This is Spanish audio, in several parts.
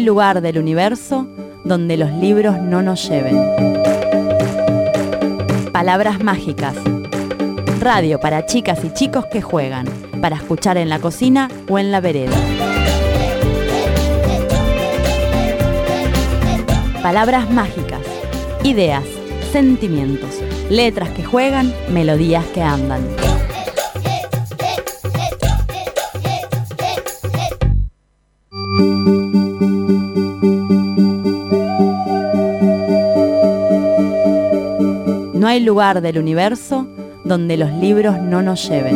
lugar del universo donde los libros no nos lleven. Palabras mágicas. Radio para chicas y chicos que juegan, para escuchar en la cocina o en la vereda. Palabras mágicas. Ideas, sentimientos, letras que juegan, melodías que andan. No hay lugar del universo donde los libros no nos lleven.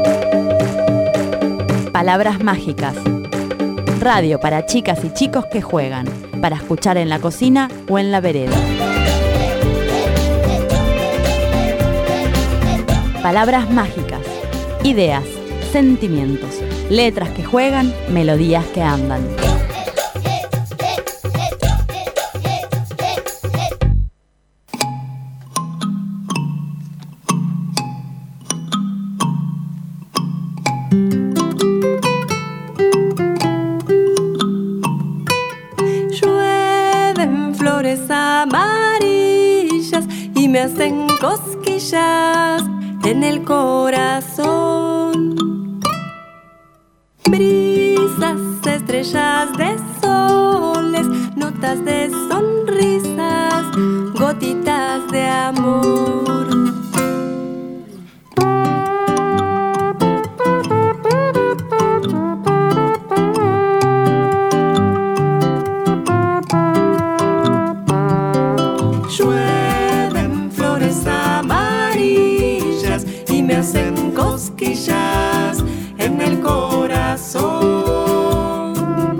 Palabras mágicas. Radio para chicas y chicos que juegan, para escuchar en la cocina o en la vereda. Palabras mágicas. Ideas, sentimientos, letras que juegan, melodías que andan. Me hacen cosquillas en el corazón. Brisas, estrellas de soles, notas de sonrisas, gotitas de amor. Hacen cosquillas en el corazón.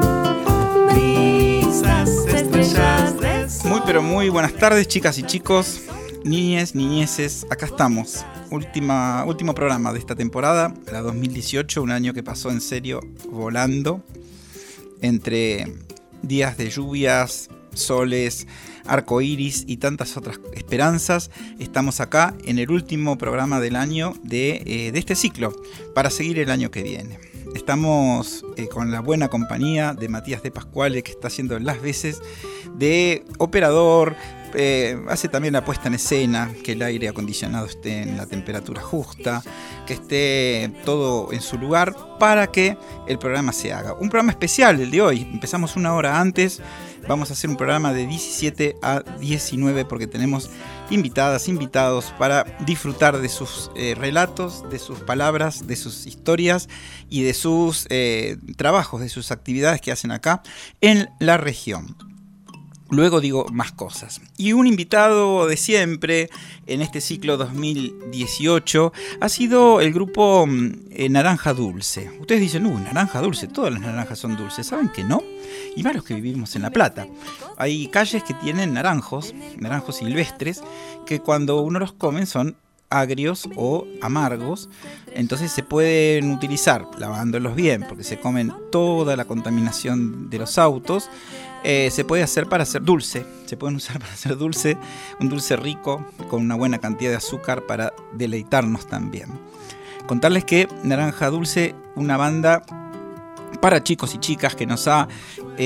Brisas, estrellas de sol. Muy pero muy buenas tardes, chicas y chicos, niñes, niñeces. Acá estamos, último programa de esta temporada, la 2018, un año que pasó en serio volando, entre días de lluvias, soles, arcoíris y tantas otras esperanzas. Estamos acá en el último programa del año de este ciclo, para seguir el año que viene. Estamos con la buena compañía de Matías de Pascuale, que está haciendo las veces de operador, hace también la puesta en escena, que el aire acondicionado esté en la temperatura justa, que esté todo en su lugar para que el programa se haga. Un programa especial el de hoy, empezamos una hora antes. Vamos a hacer un programa de 17 a 19 porque tenemos invitadas, invitados para disfrutar de sus relatos, de sus palabras, de sus historias y de sus trabajos, de sus actividades que hacen acá en la región. Luego digo más cosas. Y un invitado de siempre en este ciclo 2018 ha sido el grupo Naranja Dulce. Ustedes dicen, naranja dulce, todas las naranjas son dulces. ¿Saben que no? Y más los que vivimos en La Plata. Hay calles que tienen naranjos silvestres, que cuando uno los come son agrios o amargos. Entonces se pueden utilizar lavándolos bien, porque se comen toda la contaminación de los autos. Se puede hacer para hacer dulce, se pueden usar para hacer dulce, un dulce rico con una buena cantidad de azúcar para deleitarnos también. Contarles que Naranja Dulce, una banda para chicos y chicas que nos ha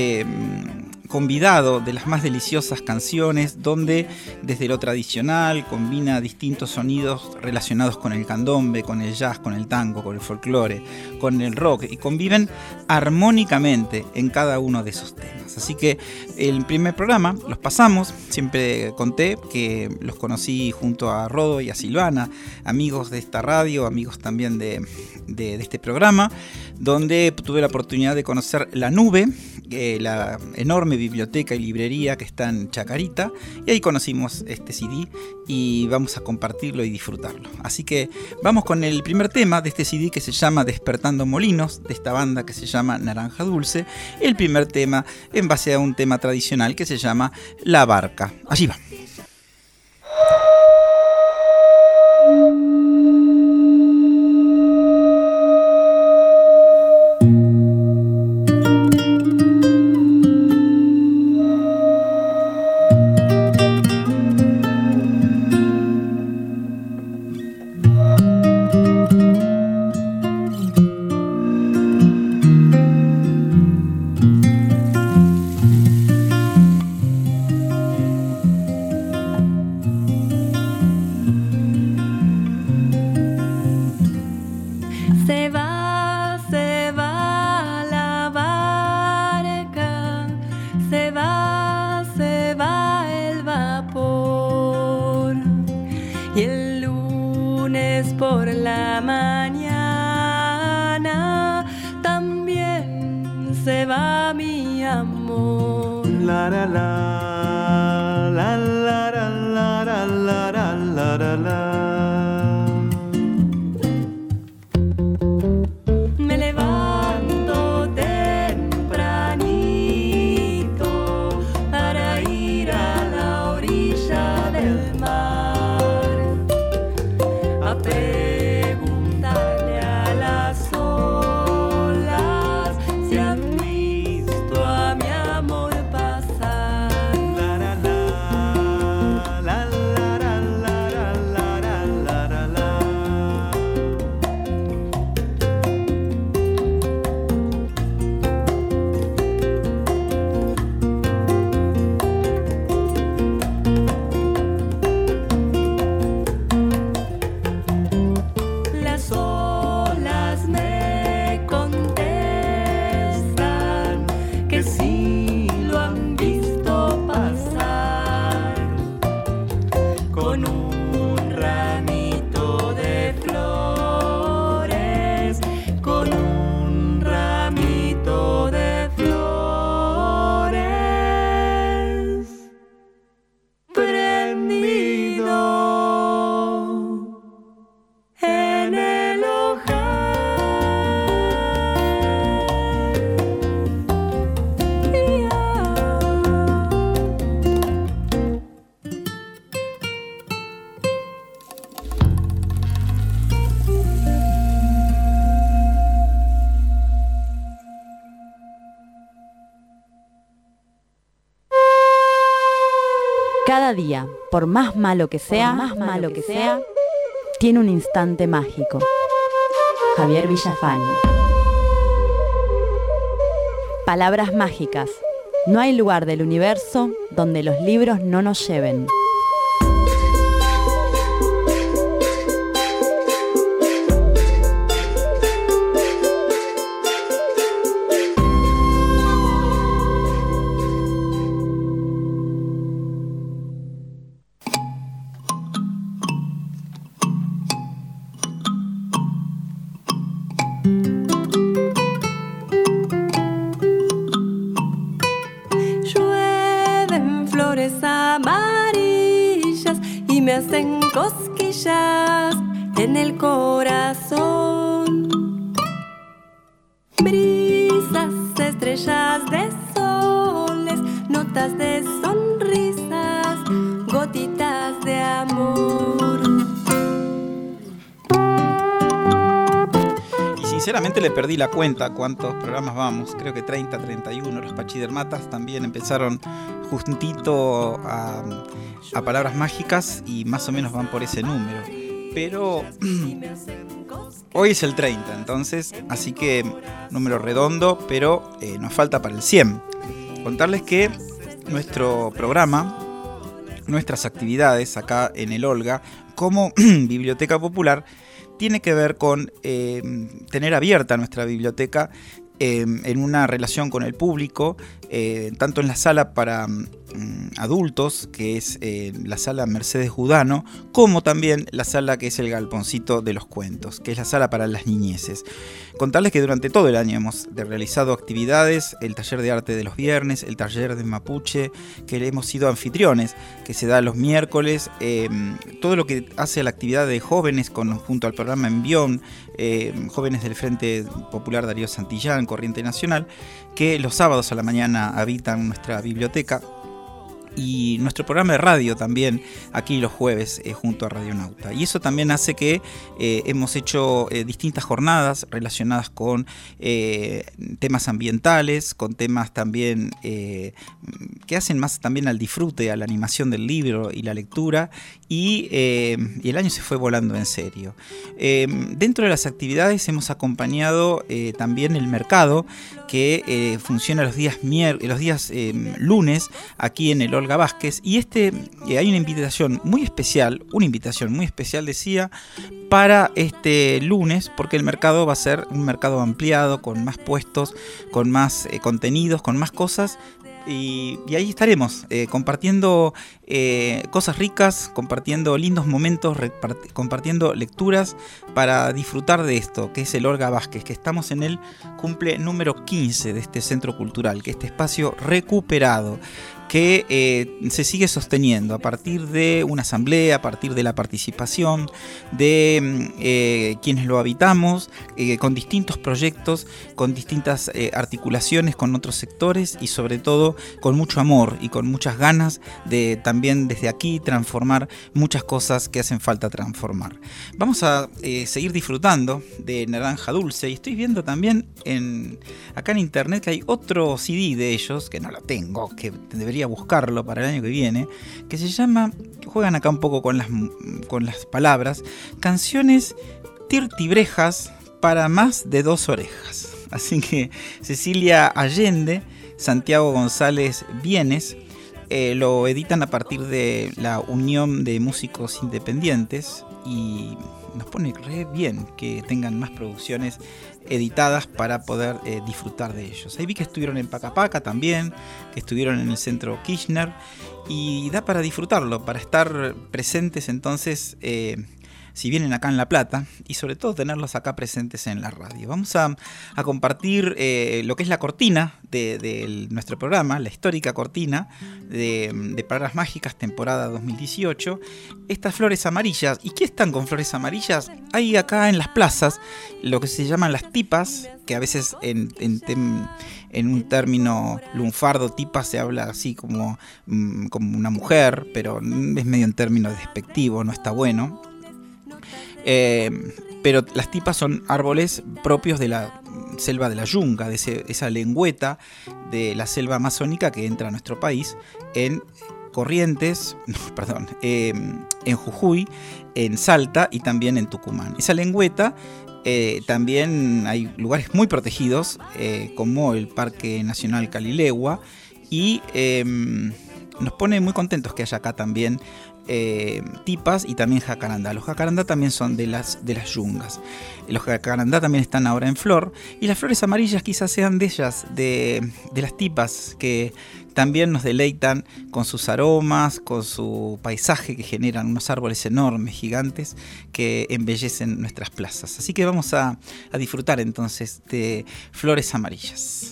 convidado de las más deliciosas canciones, donde desde lo tradicional combina distintos sonidos relacionados con el candombe, con el jazz, con el tango, con el folclore, con el rock, y conviven armónicamente en cada uno de esos temas. Así que el primer programa los pasamos, siempre conté que los conocí junto a Rodo y a Silvana, amigos de esta radio, amigos también de este programa, donde tuve la oportunidad de conocer La Nube, la enorme biblioteca y librería que está en Chacarita, y ahí conocimos este CD y vamos a compartirlo y disfrutarlo. Así que vamos con el primer tema de este CD, que se llama Despertando Molinos, de esta banda que se llama Naranja Dulce. El primer tema en base a un tema tradicional que se llama La Barca. Allí va. lunes por la mañana también se va mi amor. La la la la la la la la la la la la. Me levanto tempranito para ir a la orilla del mar a preguntarle a las olas si han visto a mi amor pasar. La la la la la la la la la la la. Las olas me contestan que sí lo han visto pasar con un ramito de flores, con un ramito de flores prendido en el ojal. Cada día, por más malo que sea, tiene un instante mágico. Javier Villafañe. Palabras mágicas. No hay lugar del universo donde los libros no nos lleven. Llueven flores amarillas y me hacen cosquillas en el corazón. Brisas, estrellas de soles, notas de sonrisas, gotitas de amor. Y sinceramente le perdí la cuenta cuántos programas vamos, creo que 30, 31. Los Pachidermatas también empezaron justito a palabras mágicas y más o menos van por ese número. Pero hoy es el 30, entonces, así que número redondo, pero nos falta para el 100. Contarles que nuestro programa, nuestras actividades acá en el Olga, como Biblioteca Popular, tiene que ver con tener abierta nuestra biblioteca en una relación con el público, tanto en la sala para adultos, que es la sala Mercedes Judano, como también la sala que es el Galponcito de los Cuentos, que es la sala para las niñeces. Contarles que durante todo el año hemos realizado actividades, el taller de arte de los viernes, el taller de mapuche, que hemos sido anfitriones, que se da los miércoles, todo lo que hace a la actividad de jóvenes junto al programa Envión, jóvenes del Frente Popular Darío Santillán, Corriente Nacional, que los sábados a la mañana habitan nuestra biblioteca, y nuestro programa de radio también aquí los jueves junto a Radionauta. Y eso también hace que hemos hecho distintas jornadas relacionadas con temas ambientales, con temas también que hacen más también al disfrute, a la animación del libro y la lectura, y el año se fue volando en serio. Dentro de las actividades hemos acompañado también el mercado que funciona los días lunes aquí en el Olga Vázquez, y hay una invitación muy especial decía, para este lunes, porque el mercado va a ser un mercado ampliado, con más puestos, con más contenidos, con más cosas, Y ahí estaremos compartiendo cosas ricas, compartiendo lindos momentos, compartiendo lecturas para disfrutar de esto, que es el Olga Vázquez, que estamos en el cumple número 15 de este centro cultural, que este espacio recuperado, que se sigue sosteniendo a partir de una asamblea, a partir de la participación de quienes lo habitamos, con distintos proyectos, con distintas articulaciones con otros sectores y sobre todo con mucho amor y con muchas ganas de también desde aquí transformar muchas cosas que hacen falta transformar. Vamos a seguir disfrutando de Naranja Dulce y estoy viendo también acá en internet que hay otro CD de ellos, que no lo tengo, que debería buscarlo para el año que viene, que se llama, juegan acá un poco con las palabras, Canciones Tirtibrejas para más de 2 orejas. Así que Cecilia Allende, Santiago González Vienes, lo editan a partir de la Unión de Músicos Independientes y nos pone re bien que tengan más producciones editadas para poder disfrutar de ellos. Ahí vi que estuvieron en Pacapaca también, que estuvieron en el Centro Kirchner y da para disfrutarlo, para estar presentes entonces si vienen acá en La Plata y sobre todo tenerlos acá presentes en la radio. Vamos a compartir lo que es la cortina de nuestro programa, la histórica cortina de Palabras Mágicas, temporada 2018. Estas flores amarillas. ¿Y qué están con flores amarillas? Hay acá en las plazas lo que se llaman las tipas, que a veces en un término lunfardo, tipa se habla así como una mujer, pero es medio en término despectivo, no está bueno. Pero las tipas son árboles propios de la selva de la Yunga, de esa lengüeta de la selva amazónica que entra a nuestro país en Corrientes, en Jujuy, en Salta y también en Tucumán. Esa lengüeta también hay lugares muy protegidos, como el Parque Nacional Calilegua, y nos pone muy contentos que haya acá también tipas y también jacarandá. Los jacarandá también son de las yungas. Los jacarandá también están ahora en flor y las flores amarillas quizás sean de ellas, de las tipas, que también nos deleitan con sus aromas, con su paisaje, que generan unos árboles enormes, gigantes, que embellecen nuestras plazas. Así que vamos a disfrutar entonces de flores amarillas.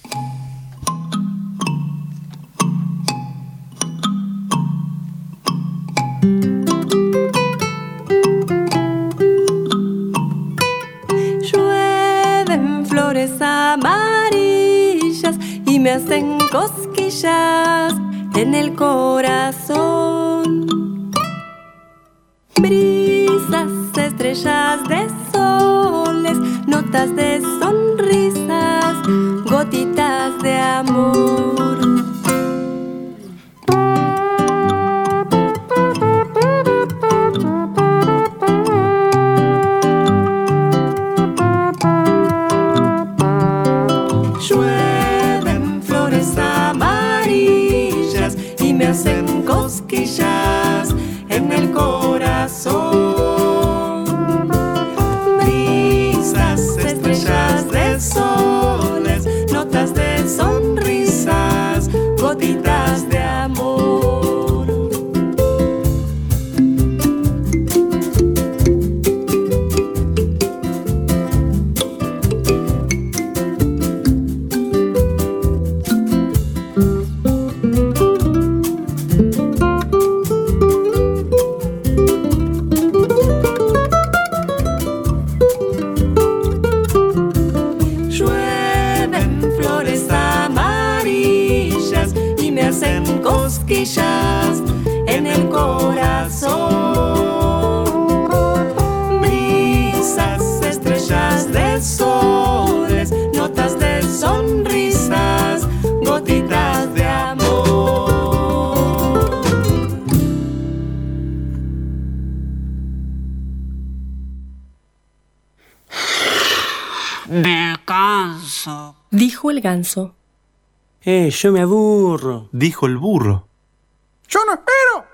Flores amarillas y me hacen cosquillas en el corazón. Brisas, estrellas de soles, notas de sonrisas, gotitas de amor. Me hacen cosquillas en el corazón. Brisas, estrellas de soles, notas de sonrisas, gotitas de amor. Cosquillas en el corazón. Brisas, estrellas de soles, notas de sonrisas, gotitas de amor. Me canso, dijo el ganso. Yo me aburro, dijo el burro. Yo no espero.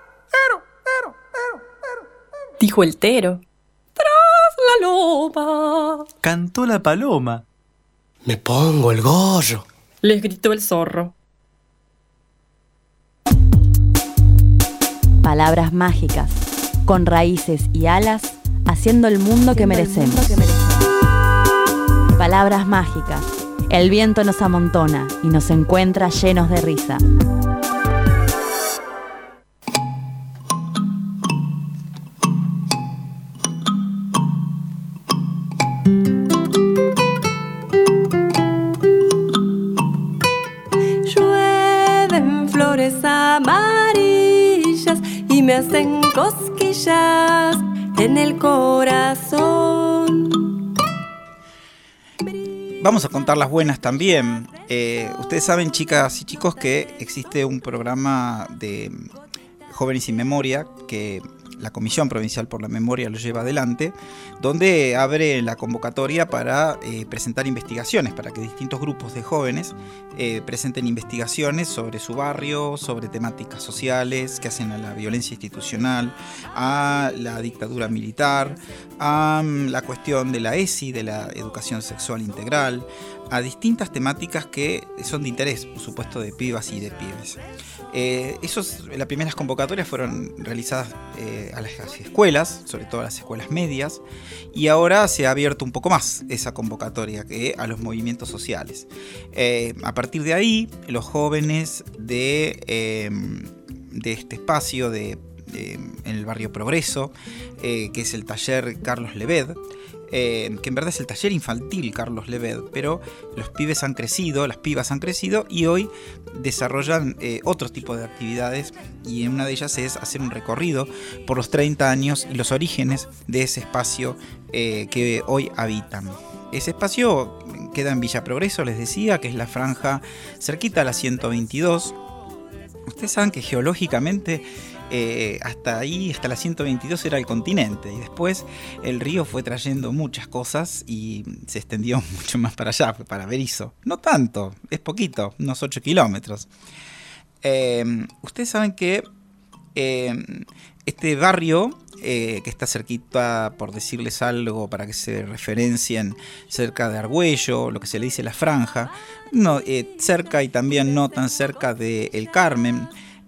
Dijo el tero. Tras la loma, cantó la paloma. Me pongo el gorro, les gritó el zorro. Palabras mágicas, con raíces y alas, haciendo el mundo que merecemos. Palabras mágicas. El viento nos amontona y nos encuentra llenos de risa. Llueven flores amarillas y me hacen cosquillas en el corazón. Vamos a contar las buenas también. Ustedes saben, chicas y chicos, que existe un programa de Jóvenes sin Memoria que la Comisión Provincial por la Memoria lo lleva adelante, donde abre la convocatoria para presentar investigaciones, para que distintos grupos de jóvenes presenten investigaciones sobre su barrio, sobre temáticas sociales que hacen a la violencia institucional, a la dictadura militar, a la cuestión de la ESI, de la educación sexual integral, a distintas temáticas que son de interés, por supuesto, de pibas y de pibes. Las primeras convocatorias fueron realizadas a las escuelas, sobre todo a las escuelas medias, y ahora se ha abierto un poco más esa convocatoria que a los movimientos sociales. A partir de ahí, los jóvenes de este espacio en el barrio Progreso, que es el taller Carlos Leved, que en verdad es el taller infantil Carlos Leved, pero los pibes han crecido, las pibas han crecido y hoy desarrollan otro tipo de actividades, y una de ellas es hacer un recorrido por los 30 años y los orígenes de ese espacio que hoy habitan. Ese espacio queda en Villa Progreso, les decía, que es la franja cerquita a la 122. Ustedes saben que geológicamente hasta ahí, hasta la 122 era el continente, y después el río fue trayendo muchas cosas y se extendió mucho más para allá, para Berisso. No tanto, es poquito, unos 8 kilómetros. Ustedes saben que este barrio, que está cerquita, por decirles algo, para que se referencien, cerca de Argüello, lo que se le dice la franja, cerca y también no tan cerca de El Carmen,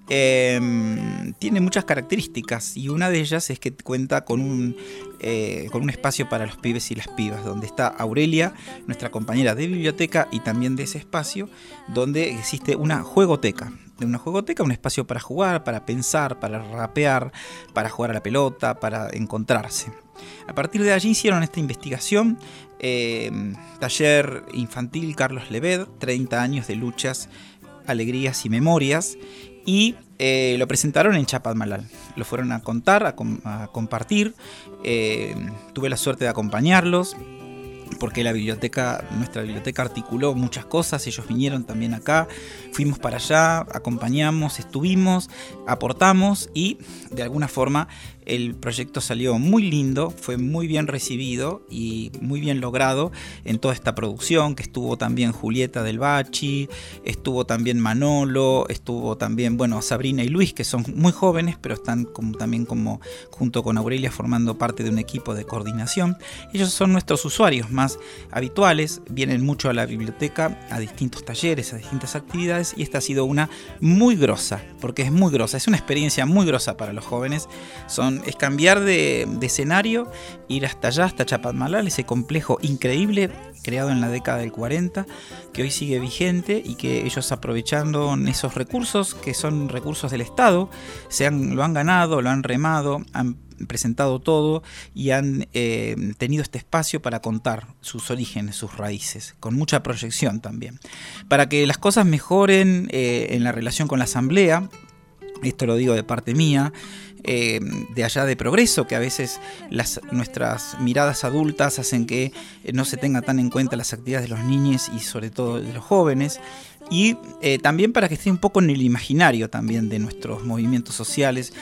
tiene muchas características, y una de ellas es que cuenta con un espacio para los pibes y las pibas, donde está Aurelia, nuestra compañera de biblioteca, y también de ese espacio donde existe una juegoteca, un espacio para jugar, para pensar, para rapear, para jugar a la pelota, para encontrarse. A partir de allí hicieron esta investigación, taller infantil Carlos Leved, 30 años de luchas, alegrías y memorias, y lo presentaron en Chapadmalal. Lo fueron a contar, a compartir. Tuve la suerte de acompañarlos, porque nuestra biblioteca articuló muchas cosas. Ellos vinieron también acá, fuimos para allá, acompañamos, estuvimos, aportamos, y de alguna forma el proyecto salió muy lindo, fue muy bien recibido y muy bien logrado en toda esta producción, que estuvo también Julieta del Bachi, estuvo también Manolo, estuvo también, Sabrina y Luis, que son muy jóvenes, pero están también junto con Aurelia formando parte de un equipo de coordinación. Ellos son nuestros usuarios más habituales, vienen mucho a la biblioteca, a distintos talleres, a distintas actividades, y esta ha sido una muy grosa, porque es muy grosa, es una experiencia muy grosa para los jóvenes. Es cambiar de escenario, ir hasta allá, hasta Chapadmalal, ese complejo increíble creado en la década del 40, que hoy sigue vigente, y que ellos, aprovechando esos recursos, que son recursos del Estado, lo han ganado, lo han remado, han presentado todo y han tenido este espacio para contar sus orígenes, sus raíces, con mucha proyección también. Para que las cosas mejoren en la relación con la asamblea, esto lo digo de parte mía, de allá de Progreso, que a veces nuestras miradas adultas hacen que no se tenga tan en cuenta las actividades de los niños y sobre todo de los jóvenes, y también para que esté un poco en el imaginario también de nuestros movimientos sociales,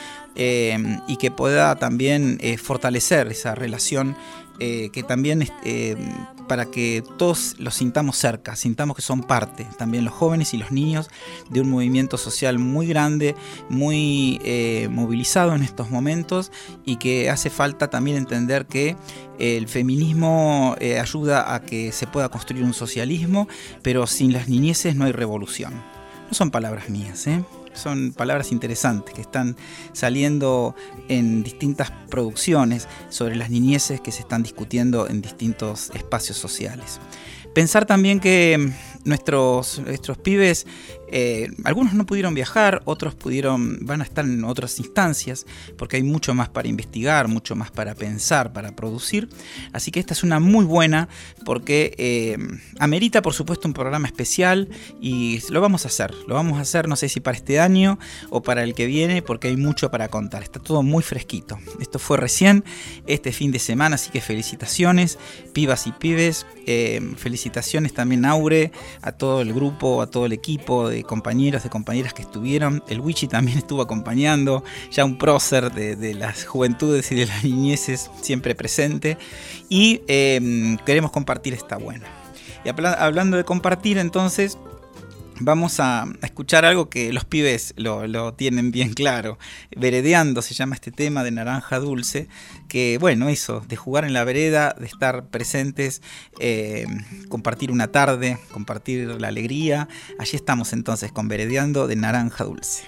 y que pueda también fortalecer esa relación, que también para que todos los sintamos cerca, sintamos que son parte, también los jóvenes y los niños, de un movimiento social muy grande, muy movilizado en estos momentos, y que hace falta también entender que el feminismo ayuda a que se pueda construir un socialismo, pero sin las niñeces no hay revolución. No son palabras mías, son palabras interesantes que están saliendo en distintas producciones sobre las niñeces que se están discutiendo en distintos espacios sociales. Pensar también que nuestros pibes, algunos no pudieron viajar, otros van a estar en otras instancias, porque hay mucho más para investigar, mucho más para pensar, para producir. Así que esta es una muy buena, porque amerita, por supuesto, un programa especial, y lo vamos a hacer, no sé si para este año o para el que viene, porque hay mucho para contar. Está todo muy fresquito. Esto fue recién este fin de semana, así que felicitaciones, pibas y pibes. Felicitaciones también, Aure, a todo el grupo, a todo el equipo de compañeros, de compañeras que estuvieron. El Wichi también estuvo acompañando, ya un prócer de las juventudes y de las niñeces, siempre presente. Y queremos compartir esta buena. Y hablando de compartir, entonces, vamos a escuchar algo que los pibes lo tienen bien claro. Veredeando se llama este tema de Naranja Dulce, que bueno, eso, de jugar en la vereda, de estar presentes, compartir una tarde, compartir la alegría. Allí estamos entonces con Veredeando de Naranja Dulce.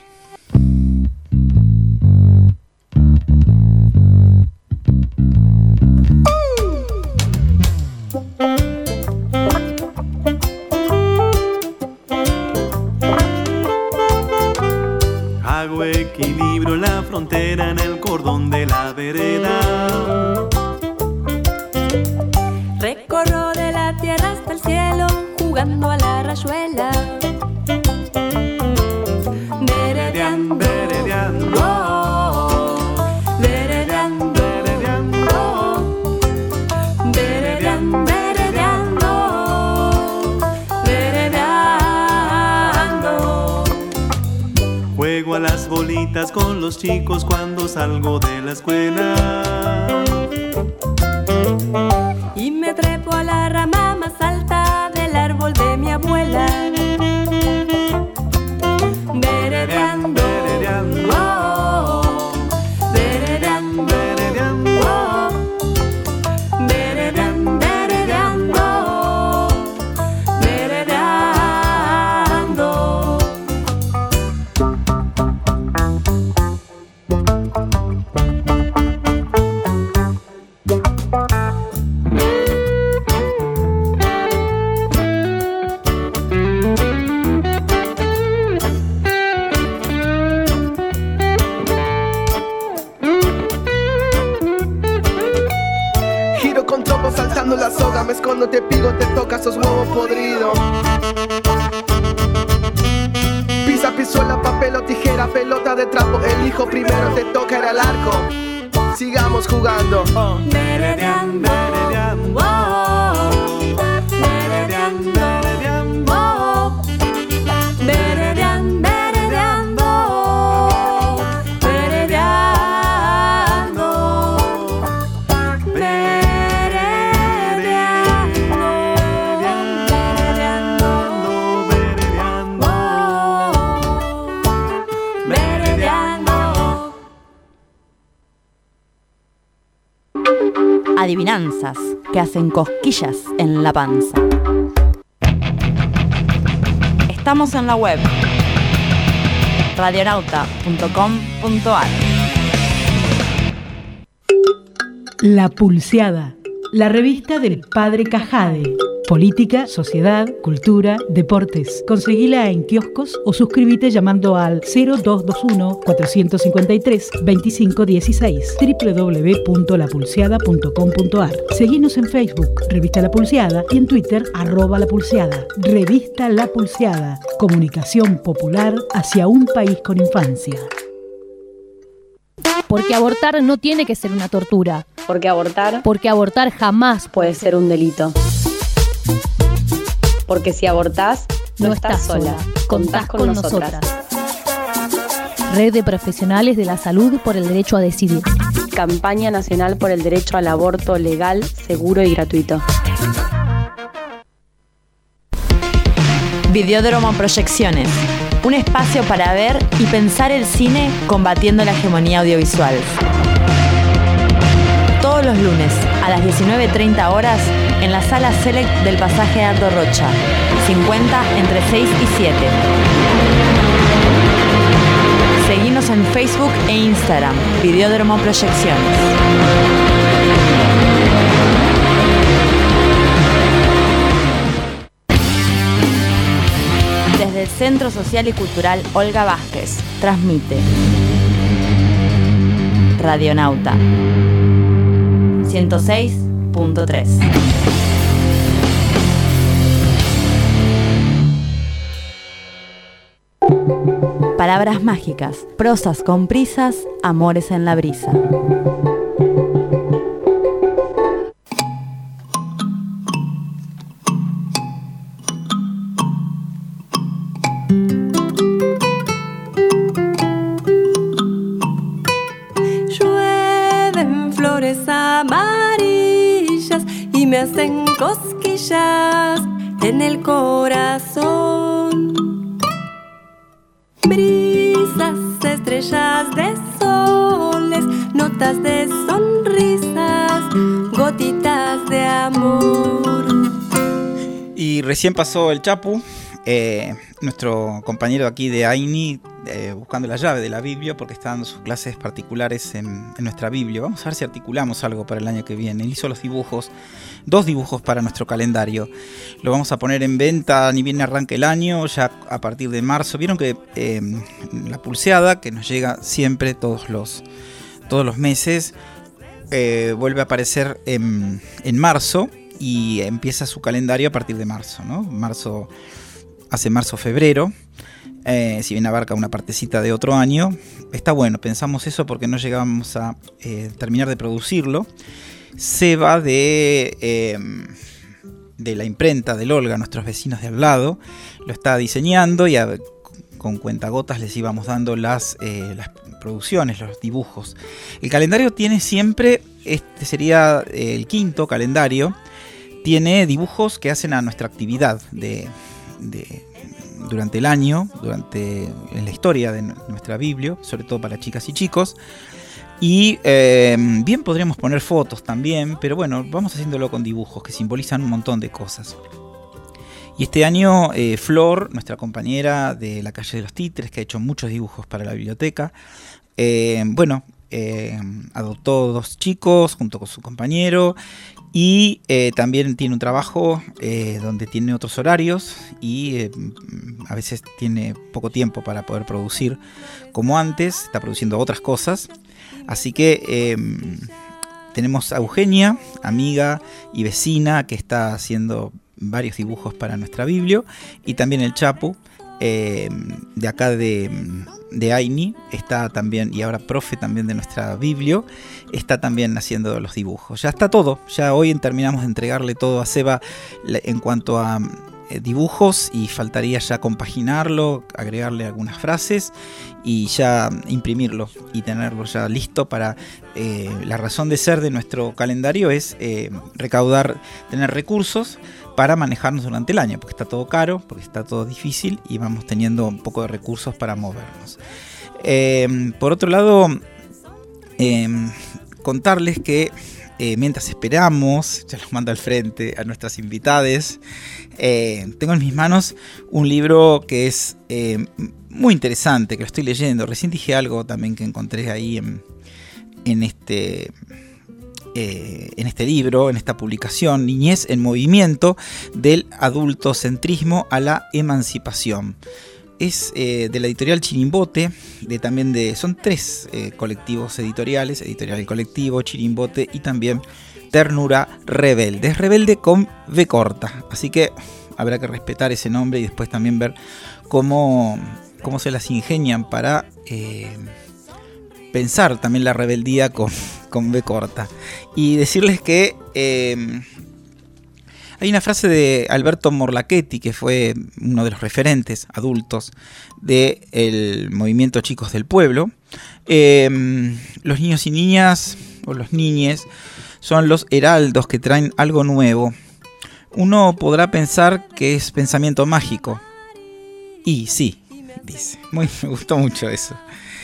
Hago equilibrio en la frontera, en el cordón de la vereda. Recorro de la tierra hasta el cielo, jugando a la rayuela. Veredeando, Veredeando, oh, veredeando, veredeando, veredeando, veredeando. juego a las bolitas con los chicos cuando salgo de la escuela. Y me trepo a la rama más alta del árbol de mi abuela. Veredeando, Veredeando, oh, veredeando, veredeando, oh, veredeando, veredeando, veredeando. Giro con topos saltando la soga, me escondo, te pigo, te toca, sos huevo podrido. Pisa, pizuela, papel o tijera, pelota de trapo, elijo primero, te toca ir al arco. Sigamos jugando. Veredeando, veredeando, oh, veredeando, oh, veredeando, veredeando, veredeando, veredeando. Adivinanzas que hacen cosquillas en la panza. Estamos en la web radionauta.com.ar. La Pulseada, la revista del Padre Cajade. Política, sociedad, cultura, deportes. Conseguila en kioscos o suscríbete llamando al 0221-453-2516 www.lapulseada.com.ar. Seguinos en Facebook, Revista La Pulseada, y en Twitter, @lapulseada. Revista La Pulseada. Comunicación popular hacia un país con infancia. Porque abortar no tiene que ser una tortura. Porque abortar jamás puede ser un delito. Porque si abortás, no estás sola. Contás con nosotras. Red de Profesionales de la Salud por el Derecho a Decidir. Campaña Nacional por el Derecho al Aborto Legal, Seguro y Gratuito. Videódromo Proyecciones. Un espacio para ver y pensar el cine combatiendo la hegemonía audiovisual. Todos los lunes a las 19:30 horas en la sala Select del Pasaje Aldo Rocha, 50 entre 6 y 7. Seguinos en Facebook e Instagram, Videódromo Proyecciones. Desde el Centro Social y Cultural Olga Vázquez, transmite Radionauta 106.3. Palabras mágicas, prosas con prisas, amores en la brisa. Llueven flores amarillas y me hacen cosquillas en el corazón. Brisas, estrellas de soles, notas de sonrisas, gotitas de amor. Y recién pasó el Chapu, nuestro compañero aquí de AINI, buscando la llave de la Biblia porque está dando sus clases particulares en nuestra Biblia. Vamos a ver si articulamos algo para el año que viene. Él hizo los dibujos, 2 dibujos para nuestro calendario. Lo vamos a poner en venta ni bien arranque el año, ya a partir de marzo. Vieron que la pulseada, que nos llega siempre todos los meses, vuelve a aparecer en marzo y empieza su calendario a partir de marzo, ¿no? Hace marzo-febrero. Si bien abarca una partecita de otro año, está bueno, pensamos eso porque no llegábamos a terminar de producirlo. Seba de la imprenta del Olga, nuestros vecinos de al lado, lo está diseñando y con cuentagotas les íbamos dando las producciones, los dibujos. El calendario tiene siempre, este sería el 5º calendario, tiene dibujos que hacen a nuestra actividad durante el año, en la historia de nuestra Biblia, sobre todo para chicas y chicos. Y bien podríamos poner fotos también, pero bueno, vamos haciéndolo con dibujos que simbolizan un montón de cosas. Y este año Flor, nuestra compañera de la calle de los Títeres, que ha hecho muchos dibujos para la biblioteca, adoptó 2 chicos junto con su compañero. Y también tiene un trabajo donde tiene otros horarios y a veces tiene poco tiempo para poder producir como antes, está produciendo otras cosas. Así que tenemos a Eugenia, amiga y vecina, que está haciendo varios dibujos para nuestra Biblia, y también el Chapu, de acá de AINI, está también, y ahora profe también de nuestra Biblia, está también haciendo los dibujos. Ya está todo, ya hoy terminamos de entregarle todo a Seba en cuanto a dibujos, y faltaría ya compaginarlo, agregarle algunas frases y ya imprimirlo y tenerlo ya listo para la razón de ser de nuestro calendario es recaudar, tener recursos para manejarnos durante el año, porque está todo caro, porque está todo difícil y vamos teniendo un poco de recursos para movernos. Por otro lado, contarles que mientras esperamos, ya los mando al frente a nuestras invitadas, tengo en mis manos un libro que es muy interesante, que lo estoy leyendo. Recién dije algo también que encontré ahí en este libro, en esta publicación, Niñez en Movimiento, del adultocentrismo a la emancipación. Es de la editorial Chirimbote, son 3 colectivos editoriales, Editorial El Colectivo, Chirimbote y también Ternura Rebelde. Es rebelde con V corta, así que habrá que respetar ese nombre y después también ver cómo se las ingenian para pensar también la rebeldía con V corta. Y decirles que hay una frase de Alberto Morlachetti, que fue uno de los referentes adultos del movimiento Chicos del Pueblo. Los niños y niñas, o los niñes, son los heraldos que traen algo nuevo. Uno podrá pensar que es pensamiento mágico. Y sí, dice. Me gustó mucho eso.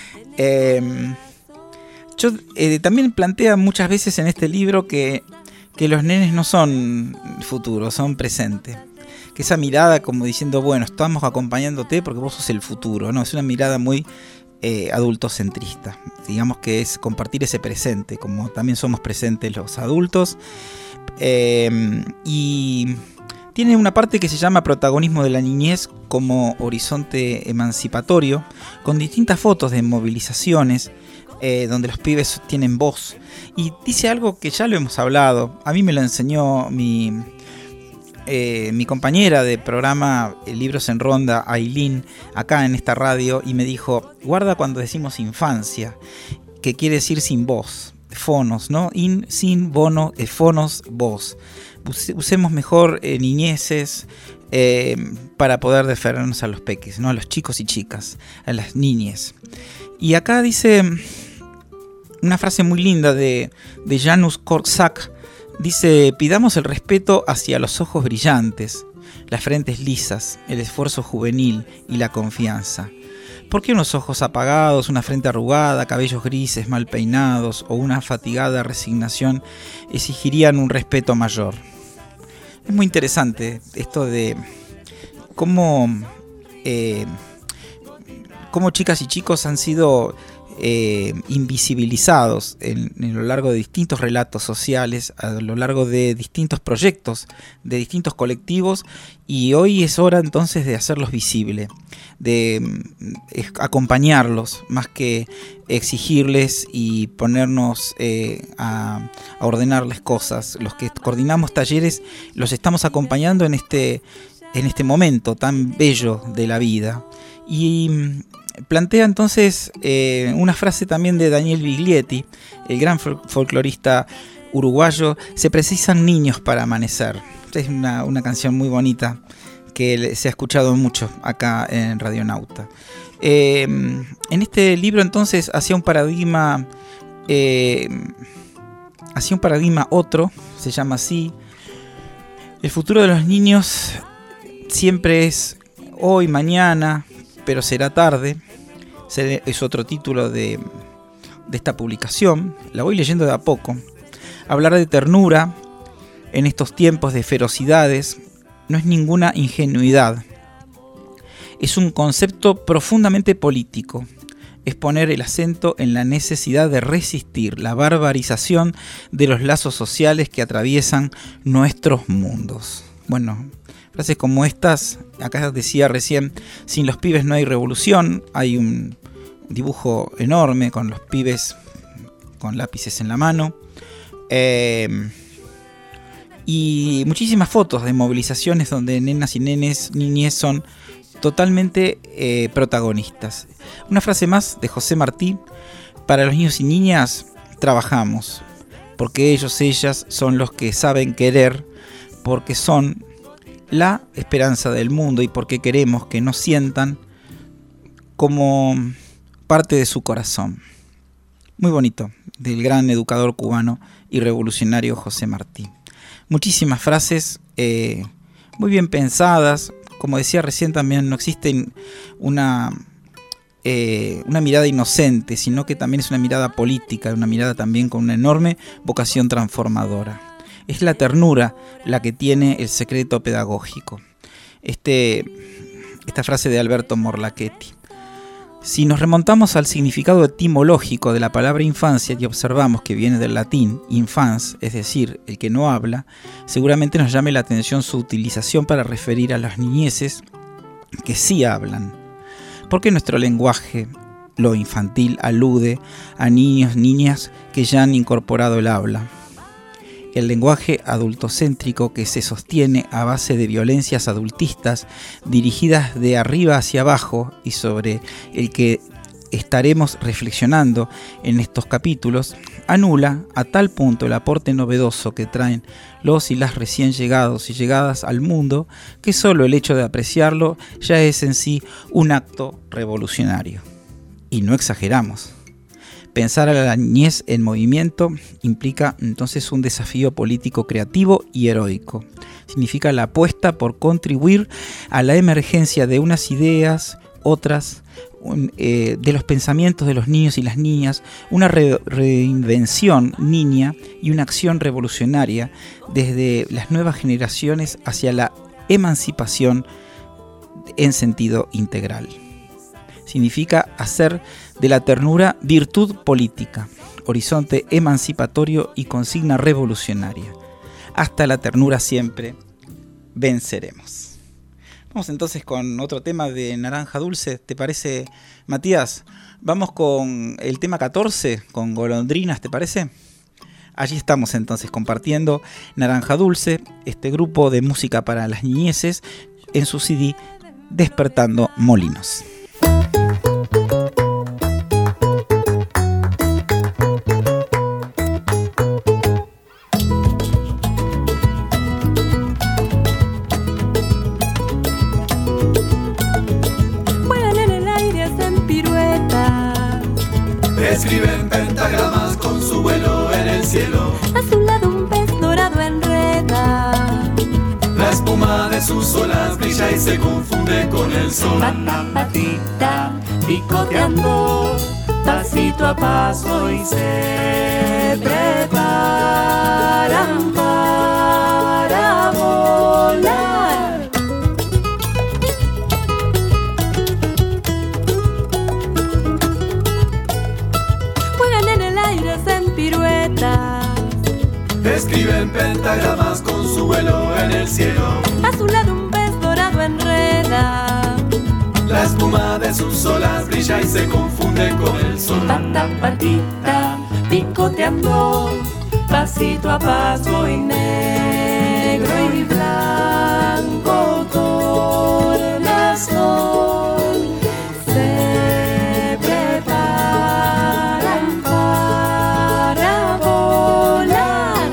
También plantea muchas veces en este libro que los nenes no son futuro, son presente. Que esa mirada como diciendo, bueno, estamos acompañándote porque vos sos el futuro, ¿no? Es una mirada muy adultocentrista. Digamos que es compartir ese presente, como también somos presentes los adultos. Y tiene una parte que se llama protagonismo de la niñez como horizonte emancipatorio, con distintas fotos de movilizaciones, donde los pibes tienen voz. Y dice algo que ya lo hemos hablado, a mí me lo enseñó mi compañera de programa Libros en Ronda, Ailín, acá en esta radio, y me dijo: guarda cuando decimos infancia, que quiere decir sin voz, fonos, ¿no? Sin, bono, fonos, voz. Usemos mejor niñeces para poder defendernos a los peques, ¿no? A los chicos y chicas, a las niñes. Y acá dice una frase muy linda de Janusz Korczak. Dice: pidamos el respeto hacia los ojos brillantes, las frentes lisas, el esfuerzo juvenil y la confianza. ¿Por qué unos ojos apagados, una frente arrugada, cabellos grises mal peinados o una fatigada resignación exigirían un respeto mayor? Es muy interesante esto de cómo chicas y chicos han sido invisibilizados en lo largo de distintos relatos sociales, a lo largo de distintos proyectos, de distintos colectivos, y hoy es hora entonces de hacerlos visibles, de acompañarlos más que exigirles y ponernos a ordenarles cosas. Los que coordinamos talleres los estamos acompañando en este momento tan bello de la vida. Y plantea entonces una frase también de Daniel Biglietti, el gran folclorista uruguayo: se precisan niños para amanecer. Es una canción muy bonita que se ha escuchado mucho acá en Radionauta. En este libro entonces hacía un paradigma otro, se llama así: el futuro de los niños siempre es hoy, mañana, pero será tarde. Es otro título de esta publicación. La voy leyendo de a poco. Hablar de ternura en estos tiempos de ferocidades no es ninguna ingenuidad. Es un concepto profundamente político. Es poner el acento en la necesidad de resistir la barbarización de los lazos sociales que atraviesan nuestros mundos. Bueno, frases como estas, acá decía recién: sin los pibes no hay revolución. Hay un dibujo enorme con los pibes con lápices en la mano. Y muchísimas fotos de movilizaciones donde nenas y niñez son totalmente protagonistas. Una frase más de José Martí: para los niños y niñas trabajamos, porque ellas son los que saben querer, porque son la esperanza del mundo y porque queremos que nos sientan como parte de su corazón. Muy bonito, del gran educador cubano y revolucionario José Martí. Muchísimas frases muy bien pensadas. Como decía recién, también no existe una mirada inocente, sino que también es una mirada política, una mirada también con una enorme vocación transformadora. Es la ternura la que tiene el secreto pedagógico. Esta frase de Alberto Morlachetti: si nos remontamos al significado etimológico de la palabra infancia y observamos que viene del latín infans, es decir, el que no habla, seguramente nos llame la atención su utilización para referir a las niñeces que sí hablan. Porque nuestro lenguaje, lo infantil, alude a niños, niñas que ya han incorporado el habla. El lenguaje adultocéntrico, que se sostiene a base de violencias adultistas dirigidas de arriba hacia abajo y sobre el que estaremos reflexionando en estos capítulos, anula a tal punto el aporte novedoso que traen los y las recién llegados y llegadas al mundo, que solo el hecho de apreciarlo ya es en sí un acto revolucionario. Y no exageramos. Pensar a la niñez en movimiento implica entonces un desafío político creativo y heroico. Significa la apuesta por contribuir a la emergencia de unas ideas, otras, de los pensamientos de los niños y las niñas, una reinvención niña y una acción revolucionaria desde las nuevas generaciones hacia la emancipación en sentido integral. significa hacer de la ternura virtud política, horizonte emancipatorio y consigna revolucionaria. Hasta la ternura siempre venceremos. Vamos entonces con otro tema de Naranja Dulce, ¿te parece, Matías? Vamos con el tema 14, con Golondrinas, ¿te parece? Allí estamos entonces compartiendo Naranja Dulce, este grupo de música para las niñeces, en su CD Despertando Molinos. Escriben pentagramas con su vuelo en el cielo. A su lado un pez dorado enreda. La espuma de sus olas brilla y se confunde con el sol. Pata, patita, picoteando, pasito a paso y se preparan para volar. Escriben pentagramas con su vuelo en el cielo. A su lado un pez dorado enreda. La espuma de sus olas brilla y se confunde con el sol. Pata, patita, picoteando, pasito a paso y negro y blanco tornasol. Se preparan para volar.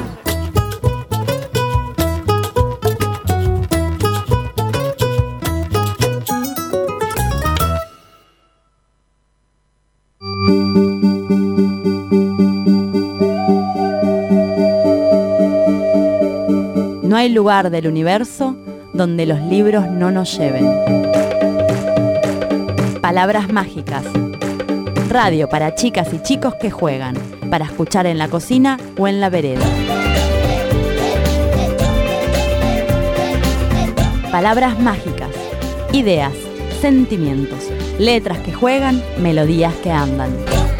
No hay lugar del universo donde los libros no nos lleven. Palabras mágicas. Radio para chicas y chicos que juegan, para escuchar en la cocina o en la vereda. Palabras mágicas. Ideas, sentimientos, letras que juegan, melodías que andan.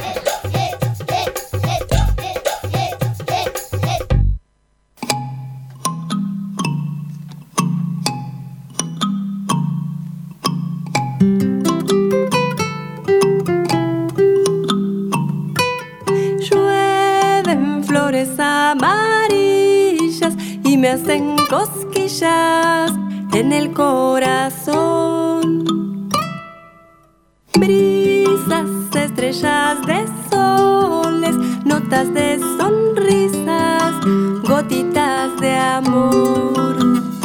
Llueven flores amarillas y me hacen cosquillas en el corazón. Brisas, estrellas de soles, notas de sonrisas, gotitas de amor.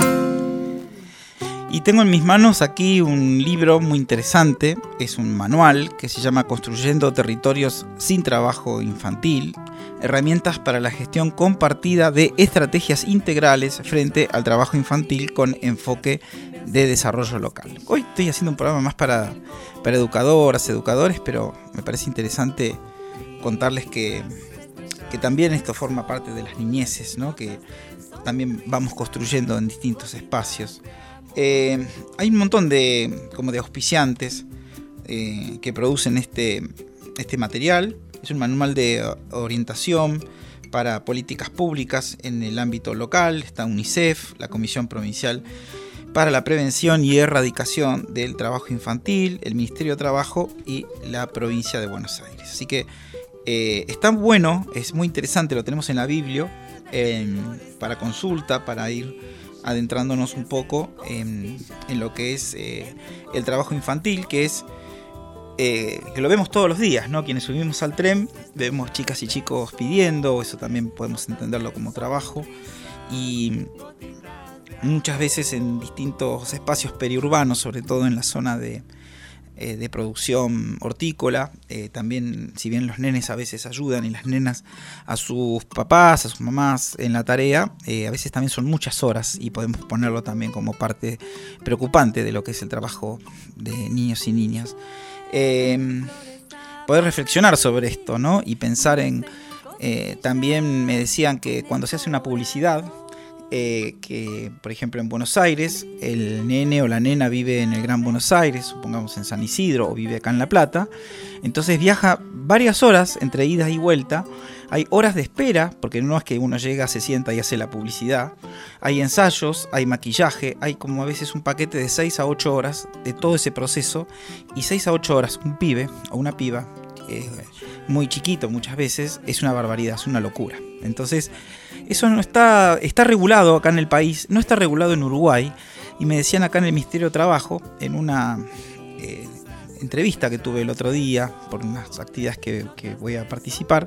Y tengo en mis manos aquí un libro muy interesante, es un manual que se llama Construyendo Territorios sin Trabajo Infantil, herramientas para la gestión compartida de estrategias integrales frente al trabajo infantil con enfoque de desarrollo local. Hoy estoy haciendo un programa más para educadoras, educadores, pero me parece interesante contarles que también esto forma parte de las niñeces, ¿no? Que también vamos construyendo en distintos espacios. Hay un montón de auspiciantes que producen este material. Es un manual de orientación para políticas públicas en el ámbito local. Está UNICEF, la Comisión Provincial para la Prevención y Erradicación del Trabajo Infantil, el Ministerio de Trabajo y la Provincia de Buenos Aires. Así que está bueno, es muy interesante, lo tenemos en la Biblio para consulta, para ir adentrándonos un poco en lo que es el trabajo infantil, que es que lo vemos todos los días, ¿no? Quienes subimos al tren vemos chicas y chicos pidiendo, eso también podemos entenderlo como trabajo, y muchas veces en distintos espacios periurbanos, sobre todo en la zona de producción hortícola, también, si bien los nenes a veces ayudan y las nenas a sus papás, a sus mamás en la tarea, a veces también son muchas horas y podemos ponerlo también como parte preocupante de lo que es el trabajo de niños y niñas. Poder reflexionar sobre esto, ¿no? Y pensar en, también me decían que cuando se hace una publicidad, que, por ejemplo, en Buenos Aires, el nene o la nena vive en el Gran Buenos Aires, supongamos en San Isidro, o vive acá en La Plata, entonces viaja varias horas entre ida y vuelta, hay horas de espera, porque no es que uno llega, se sienta y hace la publicidad, hay ensayos, hay maquillaje, hay como a veces un paquete de 6 a 8 horas de todo ese proceso, y 6 a 8 horas un pibe o una piba, muy chiquito muchas veces, es una barbaridad, es una locura. Entonces, eso no está regulado acá en el país, no está regulado en Uruguay, y me decían acá en el Ministerio de Trabajo, en una entrevista que tuve el otro día, por unas actividades que voy a participar,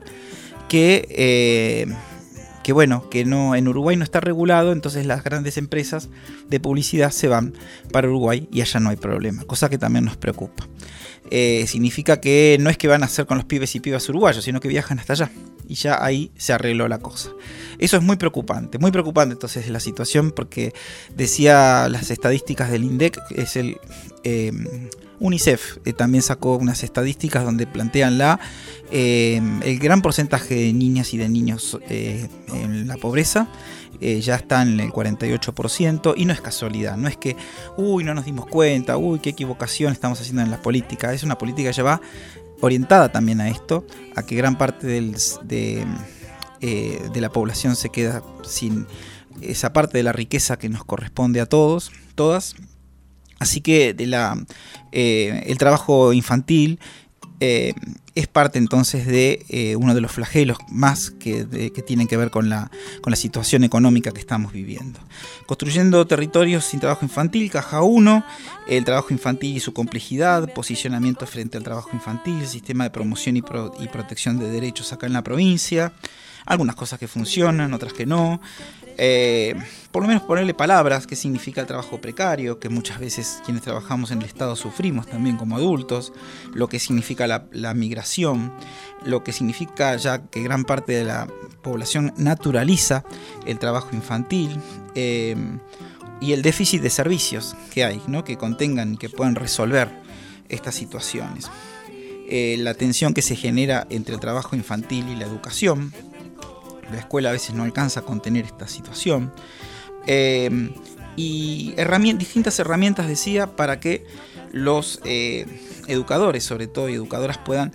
que bueno, que no, en Uruguay no está regulado, entonces las grandes empresas de publicidad se van para Uruguay y allá no hay problema, cosa que también nos preocupa. Significa que no es que van a hacer con los pibes y pibas uruguayos, sino que viajan hasta allá y ya ahí se arregló la cosa. Eso es muy preocupante entonces la situación, porque decía las estadísticas del INDEC, es el UNICEF también sacó unas estadísticas donde plantean el gran porcentaje de niñas y de niños en la pobreza. Ya está en el 48%, y no es casualidad, no es que no nos dimos cuenta, qué equivocación estamos haciendo en la política. Es una política que ya va orientada también a esto, a que gran parte de la población se queda sin esa parte de la riqueza que nos corresponde a todos, todas. Así que el trabajo infantil es parte entonces de uno de los flagelos más que tienen que ver con la situación económica que estamos viviendo. Construyendo territorios sin trabajo infantil, caja 1, el trabajo infantil y su complejidad, posicionamiento frente al trabajo infantil, sistema de promoción y protección de derechos acá en la provincia, algunas cosas que funcionan, otras que no. Por lo menos ponerle palabras, qué significa el trabajo precario, que muchas veces quienes trabajamos en el Estado sufrimos también como adultos, lo que significa la migración, lo que significa ya que gran parte de la población naturaliza el trabajo infantil, y el déficit de servicios que hay, ¿no? Que contengan y que puedan resolver estas situaciones. La tensión que se genera entre el trabajo infantil y la educación. La escuela a veces no alcanza a contener esta situación. Y distintas herramientas, decía, para que los educadores, sobre todo, y educadoras puedan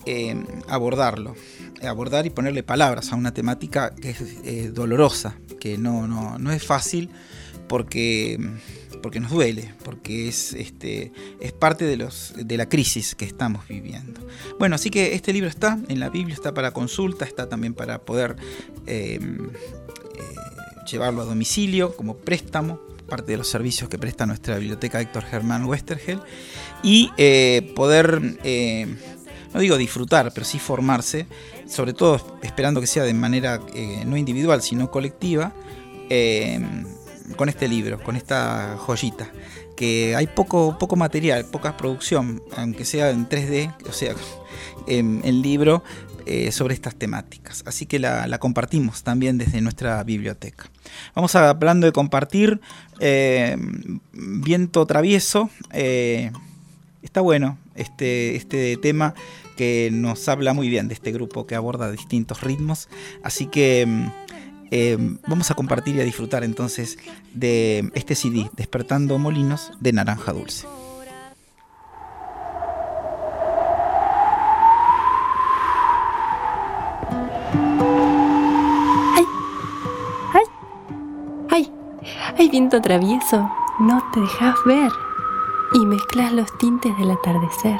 abordar y ponerle palabras a una temática que es dolorosa, que no es fácil porque nos duele, porque es parte de la crisis que estamos viviendo. Bueno, así que este libro está en la Biblia, está para consulta, está también para poder llevarlo a domicilio como préstamo, parte de los servicios que presta nuestra biblioteca Héctor Germán Westergel, y poder, no digo disfrutar, pero sí formarse, sobre todo esperando que sea de manera no individual, sino colectiva, con este libro, con esta joyita, que hay poco material, poca producción, aunque sea en 3D, o sea, en libro, sobre estas temáticas. Así que la compartimos también desde nuestra biblioteca. Vamos hablando de compartir, Viento Travieso. Está bueno este tema, que nos habla muy bien de este grupo que aborda distintos ritmos. Así que vamos a compartir y a disfrutar entonces de este CD, Despertando Molinos, de Naranja Dulce. Ay, viento travieso, no te dejas ver y mezclas los tintes del atardecer.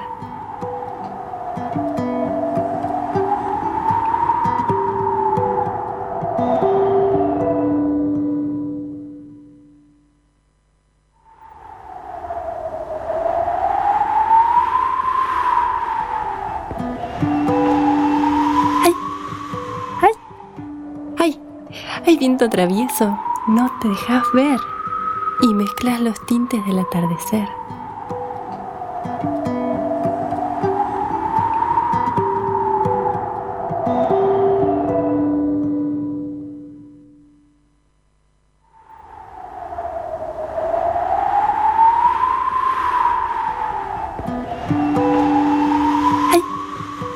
Ay, viento travieso, no te dejas ver y mezclas los tintes del atardecer.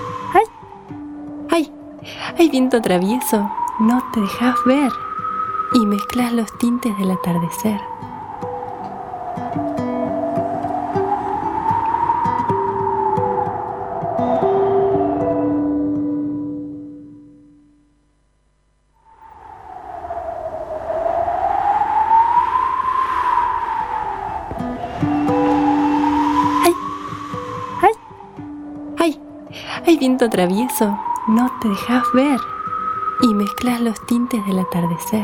Ay, viento travieso, no te dejas ver y mezclas los tintes del atardecer. Hay viento travieso, no te dejas ver y mezclas los tintes del atardecer.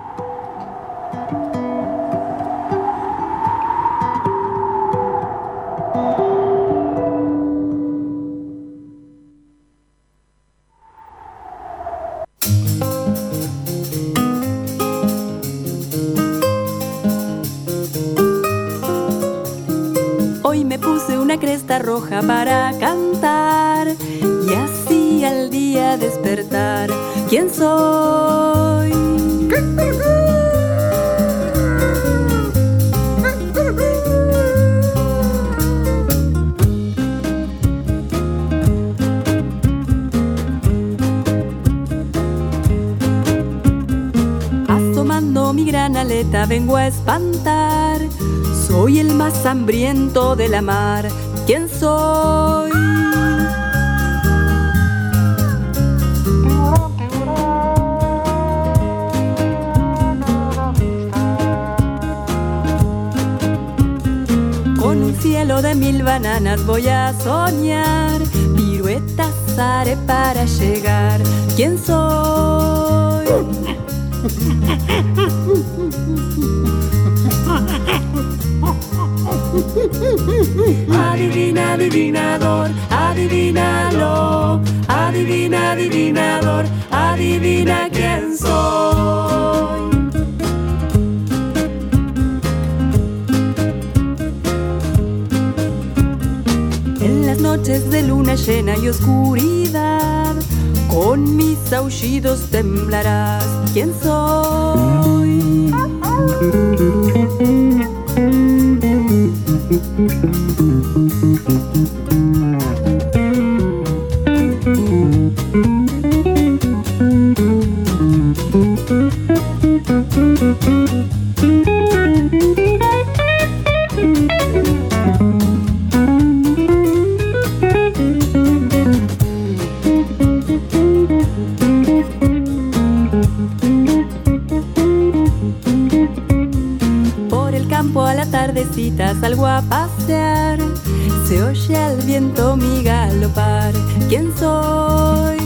Hoy me puse una cresta roja para cantar y así al día despertar. ¿Quién soy? Asomando mi gran aleta vengo a espantar. Soy el más hambriento de la mar. ¿Quién soy? Con un cielo de 1000 bananas voy a soñar. Piruetas haré para llegar. ¿Quién soy? Adivina, adivinador, adivínalo. Adivina, adivinador, adivina quién soy. En las noches de luna llena y oscuridad, con mis aullidos temblarás. ¿Quién soy? Salgo a pasear, se oye al viento mi galopar. ¿Quién soy?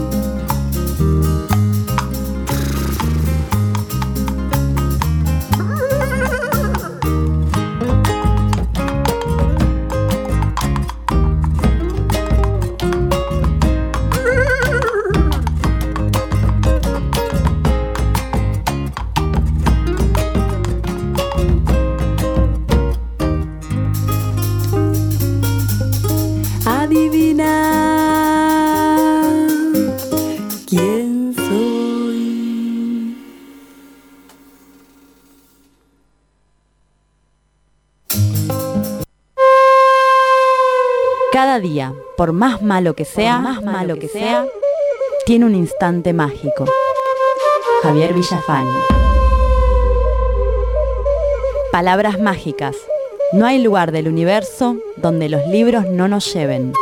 Cada día, por más malo que sea, tiene un instante mágico. Javier Villafañe. Palabras mágicas. No hay lugar del universo donde los libros no nos lleven.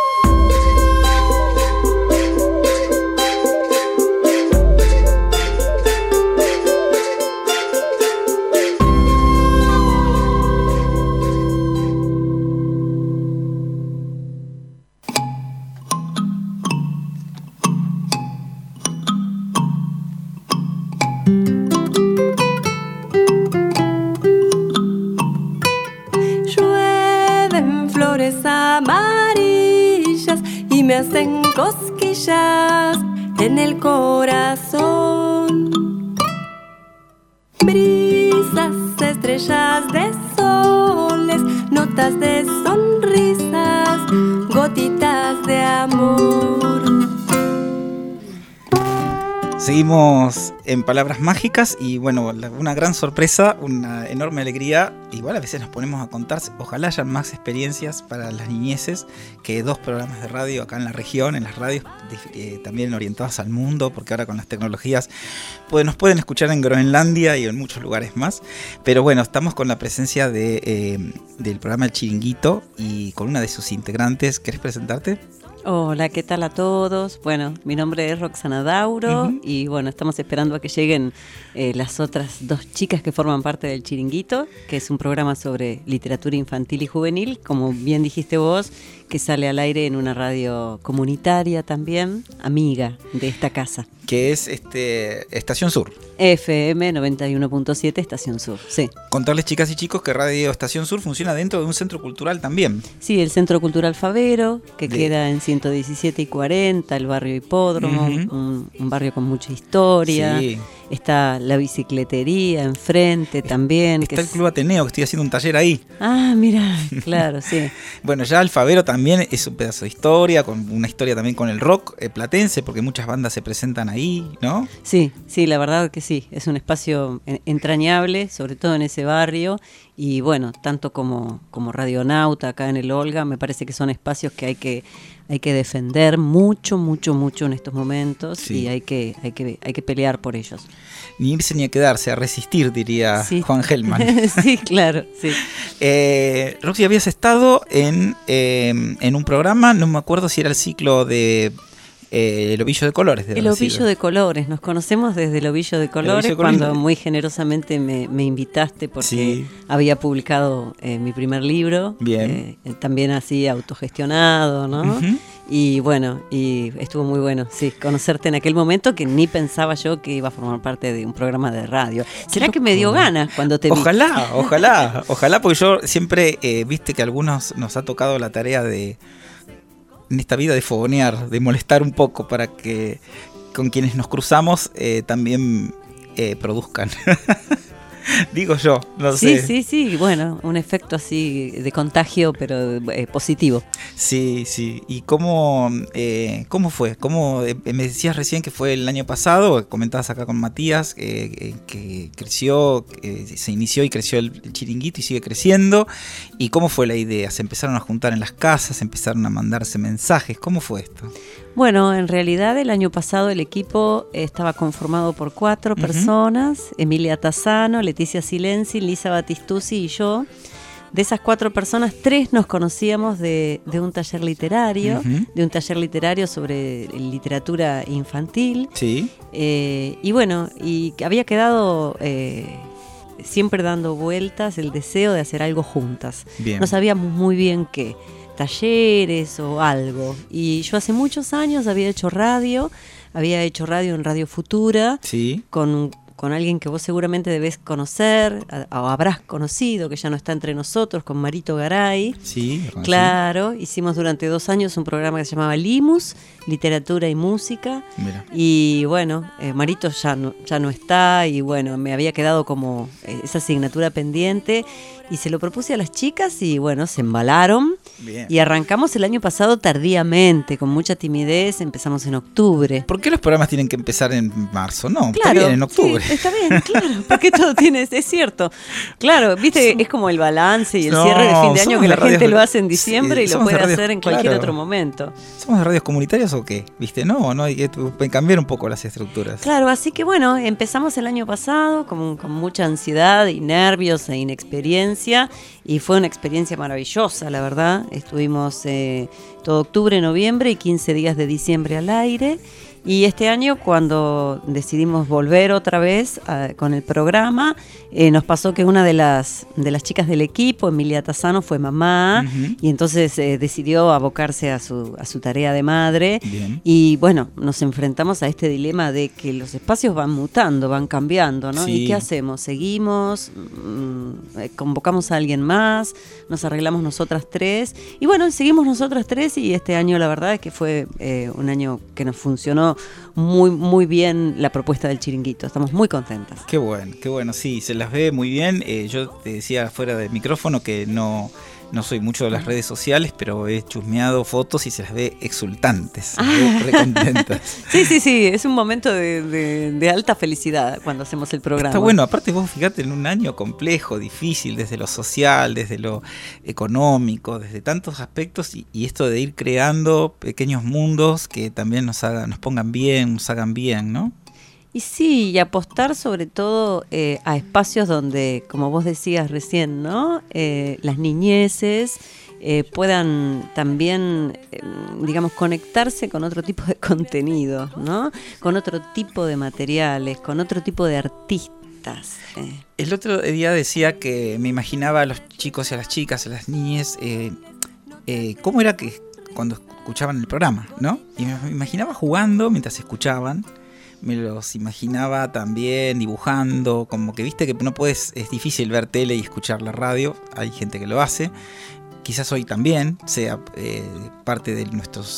Amarillas y me hacen cosquillas en el corazón. Brisas, estrellas de soles, notas de sonrisas, gotitas de amor. Seguimos en Palabras Mágicas y bueno, una gran sorpresa, una enorme alegría. Igual a veces nos ponemos a contar, ojalá haya más experiencias para las niñeces que 2 programas de radio acá en la región, en las radios también orientadas al mundo, porque ahora con las tecnologías nos pueden escuchar en Groenlandia y en muchos lugares más. Pero bueno, estamos con la presencia del programa El Chiringuito y con una de sus integrantes. ¿Querés presentarte? Hola, ¿qué tal a todos? Bueno, mi nombre es Roxana Dauro y bueno, estamos esperando a que lleguen las otras 2 chicas que forman parte del Chiringuito, que es un programa sobre literatura infantil y juvenil, como bien dijiste vos, que sale al aire en una radio comunitaria también, amiga de esta casa. Que es Estación Sur. FM 91.7 Estación Sur, sí. Contarles, chicas y chicos, que Radio Estación Sur funciona dentro de un centro cultural también. Sí, el Centro Cultural Favero, que queda en 117 y 40, el barrio Hipódromo, un barrio con mucha historia. Sí. Está la bicicletería enfrente también. Está el Club Ateneo, que estoy haciendo un taller ahí. Ah, mira, claro, sí. Bueno, ya el Favero también es un pedazo de historia, con una historia también con el rock platense, porque muchas bandas se presentan ahí, ¿no? Sí, la verdad que sí. Es un espacio entrañable, sobre todo en ese barrio. Y bueno, tanto como Radionauta acá en el Olga, me parece que son espacios que hay que defender mucho en estos momentos. Sí. Y hay que pelear por ellos. Ni irse ni a quedarse, a resistir, diría Juan Gelman. Sí, claro, sí. Roxy, habías estado en un programa, no me acuerdo si era el ciclo de El Ovillo de Colores. El Ovillo de Colores, nos conocemos desde El Ovillo de Colores, cuando muy generosamente me invitaste porque había publicado mi primer libro. Bien. También así autogestionado, ¿no? Y bueno, y estuvo muy bueno, sí, conocerte en aquel momento, que ni pensaba yo que iba a formar parte de un programa de radio. ¿Será que me dio ganas cuando te vi? Ojalá, porque yo siempre, viste que a algunos nos ha tocado la tarea en esta vida de fogonear, de molestar un poco para que con quienes nos cruzamos también produzcan. Digo yo, no sé. Sí, bueno, un efecto así de contagio, pero positivo. Sí. ¿Y cómo fue? Me decías recién que fue el año pasado, comentabas acá con Matías, que creció, se inició y creció el Chiringuito y sigue creciendo. ¿Y cómo fue la idea? ¿Se empezaron a juntar en las casas? ¿Se empezaron a mandarse mensajes? ¿Cómo fue esto? Bueno, en realidad el año pasado el equipo estaba conformado por 4 personas, Emilia Tassano, Leticia Silenzi, Lisa Batistuzzi y yo. De esas 4 personas, 3 nos conocíamos de un taller literario, sobre literatura infantil. Sí. Y bueno, y había quedado siempre dando vueltas el deseo de hacer algo juntas. Bien. No sabíamos muy bien qué. Talleres o algo. Y yo hace muchos años había hecho radio en Radio Futura, con alguien que vos seguramente debés conocer o habrás conocido, que ya no está entre nosotros, con Marito Garay. Sí, claro, hicimos durante 2 años un programa que se llamaba Limus, Literatura y Música. Mira. Y bueno, Marito ya no está, y bueno, me había quedado como esa asignatura pendiente. Y se lo propuse a las chicas y bueno, se embalaron. Bien. Y arrancamos el año pasado tardíamente, con mucha timidez, empezamos en octubre. ¿Por qué los programas tienen que empezar en marzo? No, claro, está bien, en octubre. Sí, está bien, claro, porque todo es cierto. Claro, viste, es como el balance y el cierre de fin de año que la gente lo hace en diciembre y lo puede hacer en cualquier otro momento. ¿Somos de radios comunitarias o qué? ¿Viste? No, hay que cambiar un poco las estructuras. Claro, así que bueno, empezamos el año pasado con mucha ansiedad y nervios e inexperiencia. Y fue una experiencia maravillosa, la verdad. Estuvimos todo octubre, noviembre y 15 días de diciembre al aire. Y este año, cuando decidimos volver otra vez con el programa, nos pasó que una de las chicas del equipo, Emilia Tassano, fue mamá, y entonces decidió abocarse a su tarea de madre. Bien. Y bueno, nos enfrentamos a este dilema de que los espacios van mutando, van cambiando, ¿no? Sí. ¿Y qué hacemos? ¿Seguimos? ¿Convocamos a alguien más? ¿Nos arreglamos nosotras 3? Y bueno, seguimos nosotras 3, y este año la verdad es que fue un año que nos funcionó muy, muy bien la propuesta del Chiringuito. Estamos muy contentas. Qué bueno, sí, se las ve muy bien. Yo te decía fuera del micrófono que no no soy mucho de las redes sociales, pero he chusmeado fotos y se las ve exultantes, se ve recontentas. Sí, es un momento de alta felicidad cuando hacemos el programa. Está bueno, aparte vos fíjate, en un año complejo, difícil, desde lo social, desde lo económico, desde tantos aspectos, y esto de ir creando pequeños mundos que también nos pongan bien, nos hagan bien, ¿no? Y sí, y apostar sobre todo a espacios donde, como vos decías recién, ¿no? Las niñeces puedan también, digamos, conectarse con otro tipo de contenidos, ¿no? Con otro tipo de materiales, con otro tipo de artistas. El otro día decía que me imaginaba a los chicos y a las chicas, a las niñas, cómo era que cuando escuchaban el programa, ¿no? Y me imaginaba jugando mientras escuchaban. Me los imaginaba también dibujando, como que viste que no puedes, es difícil ver tele y escuchar la radio, hay gente que lo hace, quizás hoy también sea parte de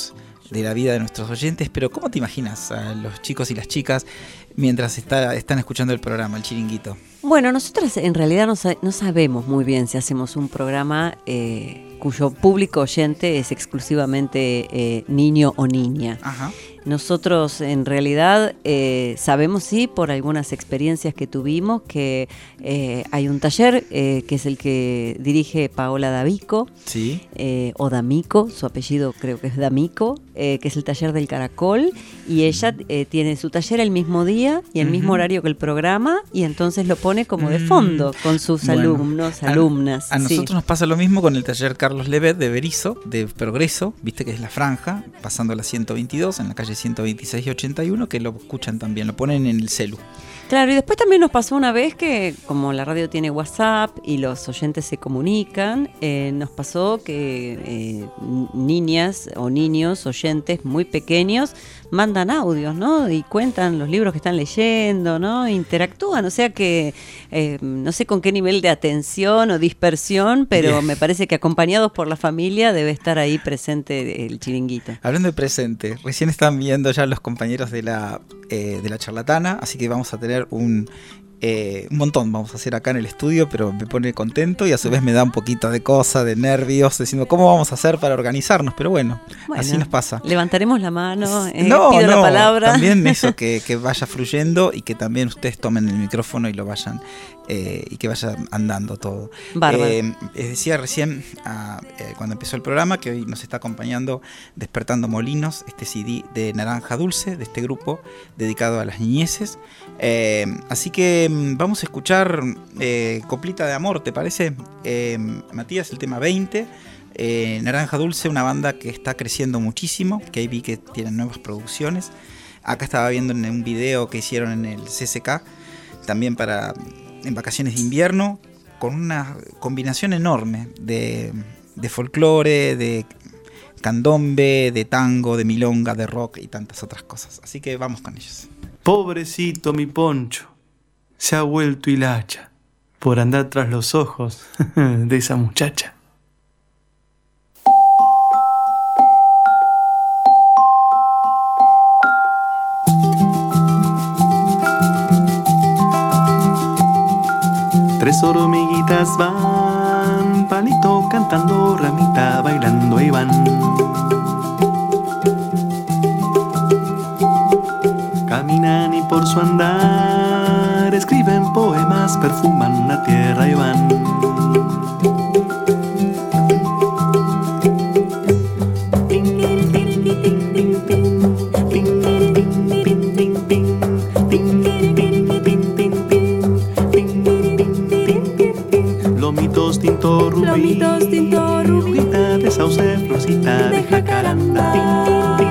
la vida de nuestros oyentes, pero ¿cómo te imaginas a los chicos y las chicas mientras están escuchando el programa, el Chiringuito? Bueno, nosotros en realidad no sabemos muy bien si hacemos un programa cuyo público oyente es exclusivamente niño o niña. Ajá. Nosotros en realidad sabemos, sí, por algunas experiencias que tuvimos, que hay un taller que es el que dirige Paola D'Amico, sí. O D'Amico, su apellido creo que es D'Amico, que es el taller del Caracol, y ella tiene su taller el mismo día y el mismo horario que el programa, y entonces lo pone como de fondo con sus alumnos, alumnas. A nosotros nos pasa lo mismo con el taller Carlos Levet de Berizo, de Progreso, viste que es la franja, pasando la 122 en la calle 126 y 81, que lo escuchan también, lo ponen en el celu. Claro, y después también nos pasó una vez que, como la radio tiene WhatsApp y los oyentes se comunican, nos pasó que niñas o niños, oyentes muy pequeños, mandan audios, ¿no? Y cuentan los libros que están leyendo, ¿no? Interactúan, o sea que no sé con qué nivel de atención o dispersión, pero bien, me parece que acompañados por la familia debe estar ahí presente el Chiringuito. Hablando de presente, recién están viendo ya los compañeros de la charlatana, así que vamos a tener un montón vamos a hacer acá en el estudio, pero me pone contento y a su vez me da un poquito de cosa, de nervios, diciendo cómo vamos a hacer para organizarnos, pero bueno, así nos pasa. Levantaremos la mano, pido la palabra. También eso, que vaya fluyendo y que también ustedes tomen el micrófono y lo vayan y que vaya andando todo. Bárbaro. Decía recién, cuando empezó el programa, que hoy nos está acompañando Despertando Molinos, este CD de Naranja Dulce, de este grupo dedicado a las niñeces. Así que vamos a escuchar Coplita de Amor, ¿te parece? Matías, el tema 20. Naranja Dulce, una banda que está creciendo muchísimo, que ahí vi que tienen nuevas producciones. Acá estaba viendo en un video que hicieron en el CCK, también en vacaciones de invierno, con una combinación enorme de folclore, de candombe, de tango, de milonga, de rock y tantas otras cosas. Así que vamos con ellos. Pobrecito mi poncho, se ha vuelto hilacha por andar tras los ojos de esa muchacha. Tres hormiguitas van, palito cantando, ramita bailando y van. Caminan y por su andar escriben poemas, perfuman la tierra y van. Lomitos tinto rubí, hojita de sauce, florcita de jacaranda.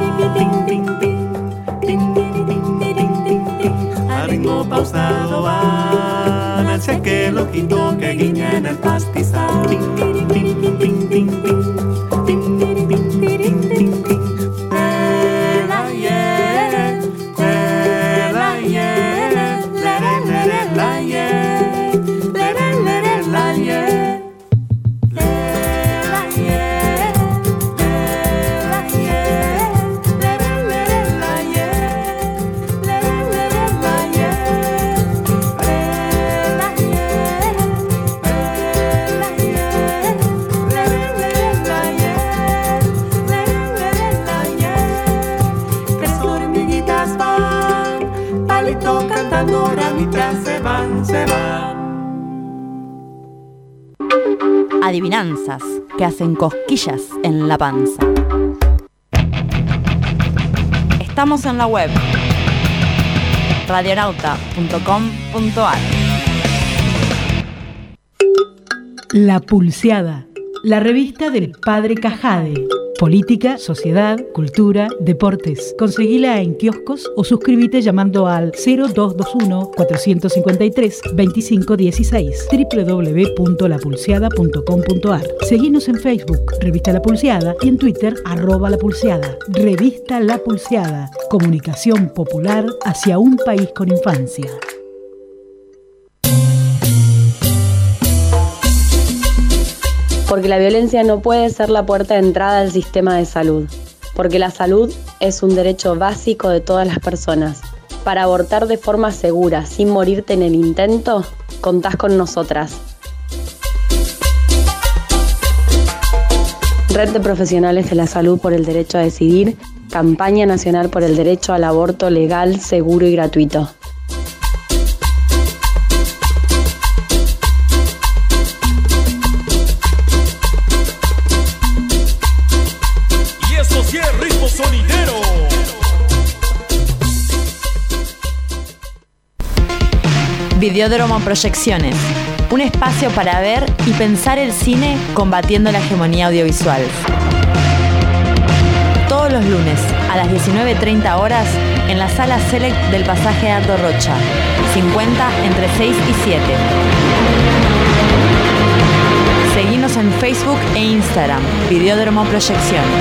A ritmo pausado van hacia aquel ojito que guiña en el pastizal. adivinanzas que hacen cosquillas en la panza. Estamos en la web radionauta.com.ar. La Pulseada, la revista del Padre Cajade. Política, sociedad, cultura, deportes. Conseguila en kioscos o suscríbete llamando al 0221-453-2516 www.lapulseada.com.ar. Seguinos en Facebook, Revista La Pulseada, y en Twitter, @lapulseada. Revista La Pulseada, comunicación popular hacia un país con infancia. Porque la violencia no puede ser la puerta de entrada al sistema de salud. Porque la salud es un derecho básico de todas las personas. Para abortar de forma segura, sin morirte en el intento, contás con nosotras. Red de Profesionales de la Salud por el Derecho a Decidir, Campaña Nacional por el Derecho al Aborto Legal, Seguro y Gratuito. Videódromo Proyecciones, un espacio para ver y pensar el cine combatiendo la hegemonía audiovisual. Todos los lunes a las 19:30 horas en la sala Select del pasaje Ardo Rocha, 50 entre 6 y 7. Seguinos en Facebook e Instagram, Videódromo Proyecciones.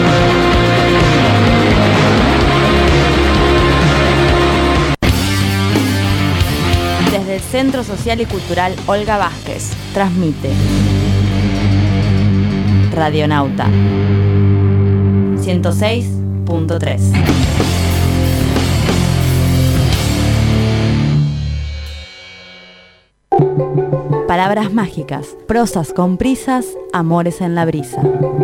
Desde el Centro Social y Cultural Olga Vázquez, transmite Radionauta 106.3. Palabras mágicas, prosas con prisas, amores en la brisa.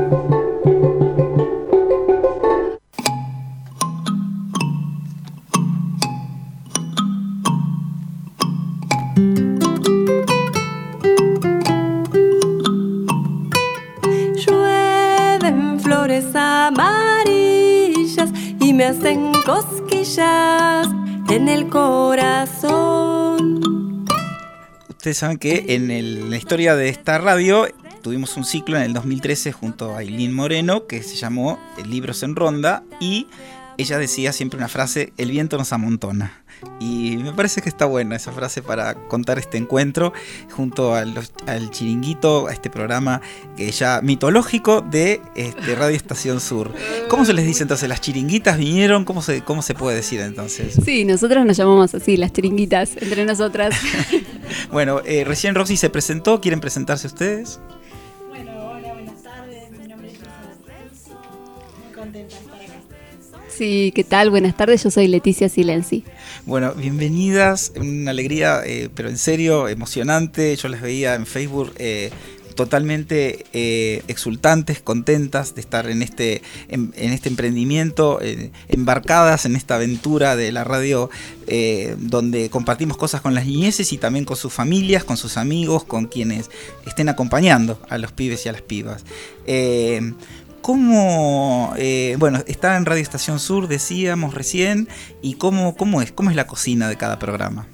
Llueven flores amarillas y me hacen cosquillas en el corazón. Ustedes saben que en la historia de esta radio tuvimos un ciclo en el 2013 junto a Ailín Moreno que se llamó Libros en Ronda, y ella decía siempre una frase: el viento nos amontona. Y me parece que está buena esa frase para contar este encuentro junto al Chiringuito, a este programa que ya mitológico de Radio Estación Sur. ¿Cómo se les dice entonces? ¿Las chiringuitas vinieron? ¿Cómo se puede decir entonces? Sí, nosotros nos llamamos así, las chiringuitas, entre nosotras. Bueno, recién Roxy se presentó. ¿Quieren presentarse ustedes? Bueno, hola, buenas tardes. Mi nombre es Leticia. Muy contenta de estar acá. Sí, ¿qué tal? Buenas tardes, yo soy Leticia Silenzi. Bueno, bienvenidas, una alegría, pero en serio, emocionante. Yo las veía en Facebook totalmente exultantes, contentas de estar en este emprendimiento, embarcadas en esta aventura de la radio, donde compartimos cosas con las niñeces y también con sus familias, con sus amigos, con quienes estén acompañando a los pibes y a las pibas. ¿Cómo, está en Radio Estación Sur, decíamos recién, y cómo es la cocina de cada programa?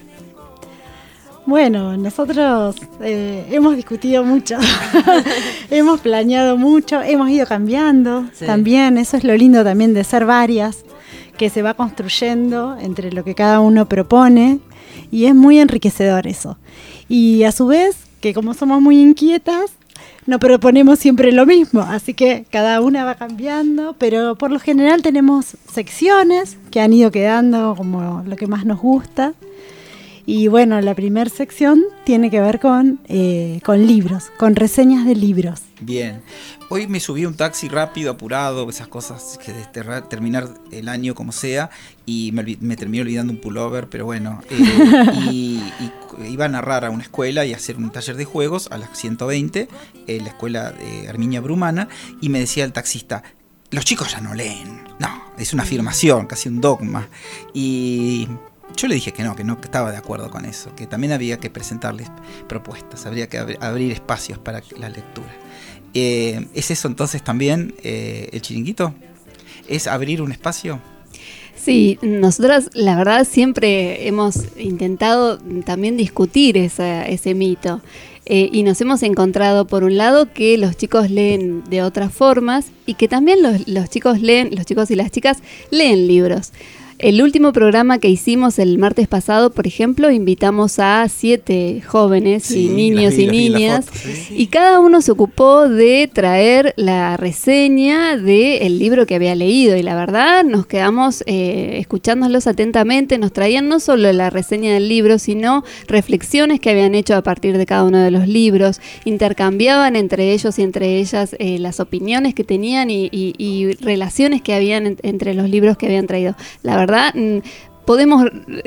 Bueno, nosotros hemos discutido mucho, hemos planeado mucho, hemos ido cambiando también. Eso es lo lindo también de ser varias, que se va construyendo entre lo que cada uno propone, y es muy enriquecedor eso. Y a su vez, que como somos muy inquietas, no proponemos siempre lo mismo, así que cada una va cambiando, pero por lo general tenemos secciones que han ido quedando como lo que más nos gusta. Y bueno, la primera sección tiene que ver con libros, con reseñas de libros. Bien. Hoy me subí a un taxi rápido, apurado, esas cosas que de terminar el año como sea, y me terminé olvidando un pullover, pero bueno. Y iba a narrar a una escuela y hacer un taller de juegos a las 120, la escuela de Arminia Brumana, y me decía el taxista: los chicos ya no leen. No, es una afirmación, casi un dogma. Y Yo le dije que no estaba de acuerdo con eso, que también había que presentarles propuestas, habría que abrir espacios para la lectura. ¿Es eso entonces también el chiringuito? ¿Es abrir un espacio? Sí, nosotras la verdad siempre hemos intentado también discutir ese mito. Y nos hemos encontrado, por un lado, que los chicos leen de otras formas y que también los chicos y las chicas leen libros. El último programa que hicimos el martes pasado, por ejemplo, invitamos a 7 jóvenes y niños y niñas y cada uno se ocupó de traer la reseña del libro que había leído y la verdad nos quedamos escuchándolos atentamente, nos traían no solo la reseña del libro, sino reflexiones que habían hecho a partir de cada uno de los libros, intercambiaban entre ellos y entre ellas las opiniones que tenían y relaciones que habían entre los libros que habían traído. La verdad, podemos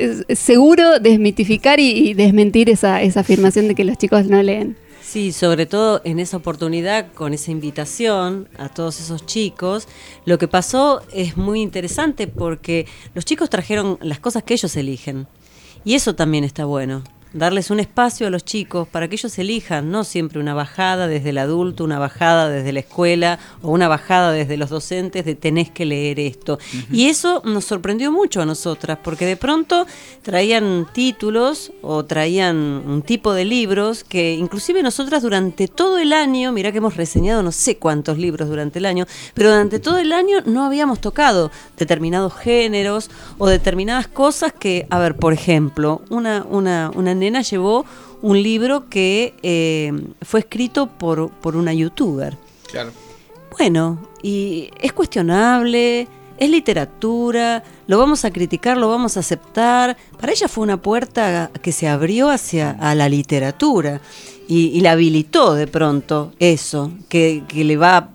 seguro desmitificar y desmentir esa afirmación de que los chicos no leen. Sí, sobre todo en esa oportunidad, con esa invitación a todos esos chicos, lo que pasó es muy interesante porque los chicos trajeron las cosas que ellos eligen y eso también está bueno. Darles un espacio a los chicos para que ellos elijan, no siempre una bajada desde el adulto, una bajada desde la escuela o una bajada desde los docentes de tenés que leer esto. Uh-huh. Y eso nos sorprendió mucho a nosotras, porque de pronto traían títulos o traían un tipo de libros que inclusive nosotras durante todo el año, mirá que hemos reseñado no sé cuántos libros durante el año, pero durante todo el año no habíamos tocado determinados géneros o determinadas cosas que, a ver, por ejemplo, una nena llevó un libro que fue escrito por una youtuber. Claro. Bueno, y es cuestionable, es literatura, lo vamos a criticar, lo vamos a aceptar. Para ella fue una puerta que se abrió a la literatura y la habilitó de pronto eso, que le va,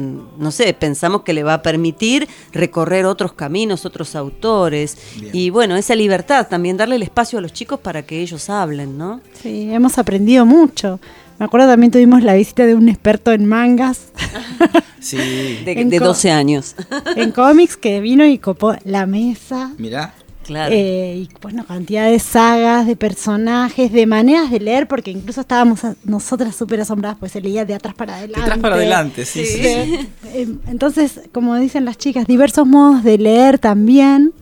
no sé, pensamos que le va a permitir recorrer otros caminos, otros autores. Bien. Y bueno, esa libertad también, darle el espacio a los chicos para que ellos hablen, ¿no? Sí, hemos aprendido mucho. Me acuerdo también tuvimos la visita de un experto en mangas. Sí. De 12 años. En cómics, que vino y copó la mesa. Mirá. Claro. Y bueno, cantidad de sagas, de personajes, de maneras de leer, porque incluso estábamos nosotras súper asombradas, pues se leía de atrás para adelante. De atrás para adelante, sí. Entonces, como dicen las chicas, diversos modos de leer también.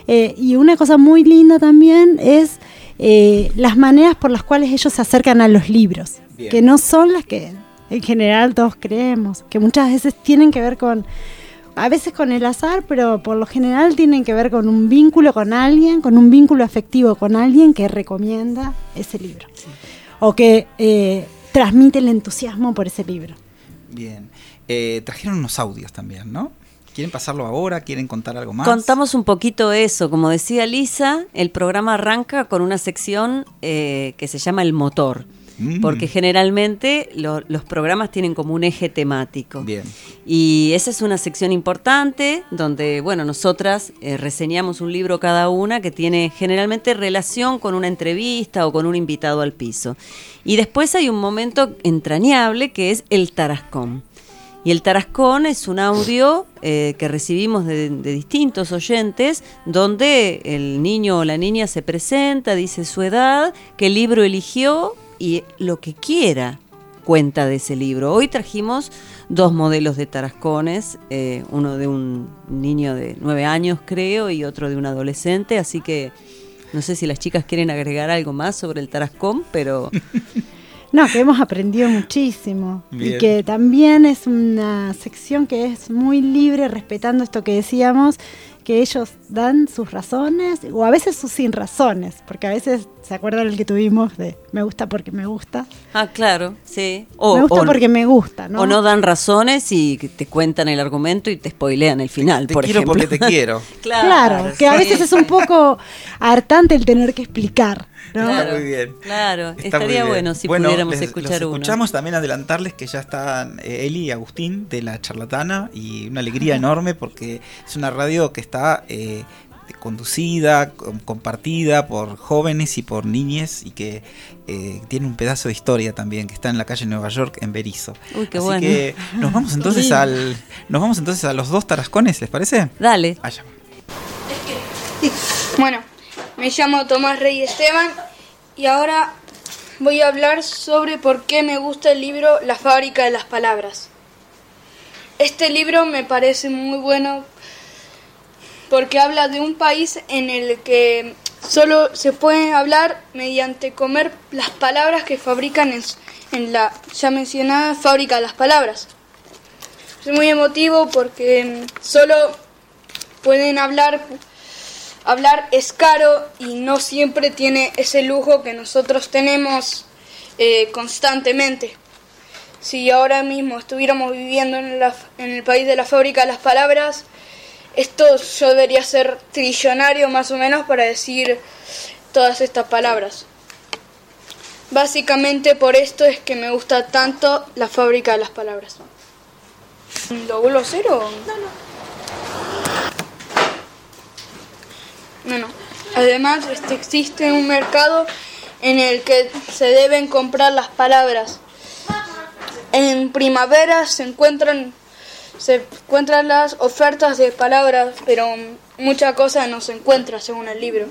Y una cosa muy linda también es las maneras por las cuales ellos se acercan a los libros. Bien. Que no son las que en general todos creemos, que muchas veces tienen que ver a veces con el azar, pero por lo general tienen que ver con un vínculo con alguien, con un vínculo afectivo con alguien que recomienda ese libro. Sí. O que transmite el entusiasmo por ese libro. Bien. Trajeron unos audios también, ¿no? ¿Quieren pasarlo ahora? ¿Quieren contar algo más? Contamos un poquito eso. Como decía Lisa, el programa arranca con una sección que se llama El Motor. Porque generalmente los programas tienen como un eje temático. Bien. Y esa es una sección importante donde, bueno, nosotras reseñamos un libro cada una que tiene generalmente relación con una entrevista o con un invitado al piso. Y después hay un momento entrañable que es el tarascón. Y el tarascón es un audio que recibimos de distintos oyentes donde el niño o la niña se presenta, dice su edad, qué libro eligió y lo que quiera cuenta de ese libro. Hoy trajimos 2 modelos de tarascones, uno de un niño de 9 años creo y otro de un adolescente, así que no sé si las chicas quieren agregar algo más sobre el tarascón, pero... No, que hemos aprendido muchísimo. Bien. Y que también es una sección que es muy libre, respetando esto que decíamos, que ellos dan sus razones o a veces sus sin razones, porque a veces se acuerdan el que tuvimos de me gusta porque me gusta. Ah, claro, sí. Me gusta porque me gusta, ¿no? O no dan razones y te cuentan el argumento y te spoilean el final, por ejemplo. Te quiero porque te quiero. Claro, que a veces es un poco hartante el tener que explicar, ¿no? Claro, muy bien. Claro, estaría bueno si pudiéramos escuchar uno. Escuchamos también adelantarles que ya están Eli y Agustín de La Charlatana y una alegría enorme porque es una radio que está conducida, compartida por jóvenes y por niñes y que tiene un pedazo de historia también que está en la calle Nueva York en Berisso. Uy, qué Así bueno. Que nos vamos entonces a los 2 tarascones, ¿les parece? Dale. Allá. Bueno, Me llamo Tomás Rey Esteban y ahora voy a hablar sobre por qué me gusta el libro La fábrica de las palabras. Este libro me parece muy bueno porque habla de un país en el que solo se puede hablar mediante comer las palabras que fabrican en la ya mencionada fábrica de las palabras. Es muy emotivo porque solo pueden hablar es caro y no siempre tiene ese lujo que nosotros tenemos constantemente. Si ahora mismo estuviéramos viviendo en el país de la fábrica de las palabras, esto yo debería ser trillonario más o menos para decir todas estas palabras. Básicamente por esto es que me gusta tanto la fábrica de las palabras. ¿Lo vuelvo a hacer o...? No. Además, existe un mercado en el que se deben comprar las palabras. En primavera se encuentran las ofertas de palabras, pero mucha cosa no se encuentra según el libro.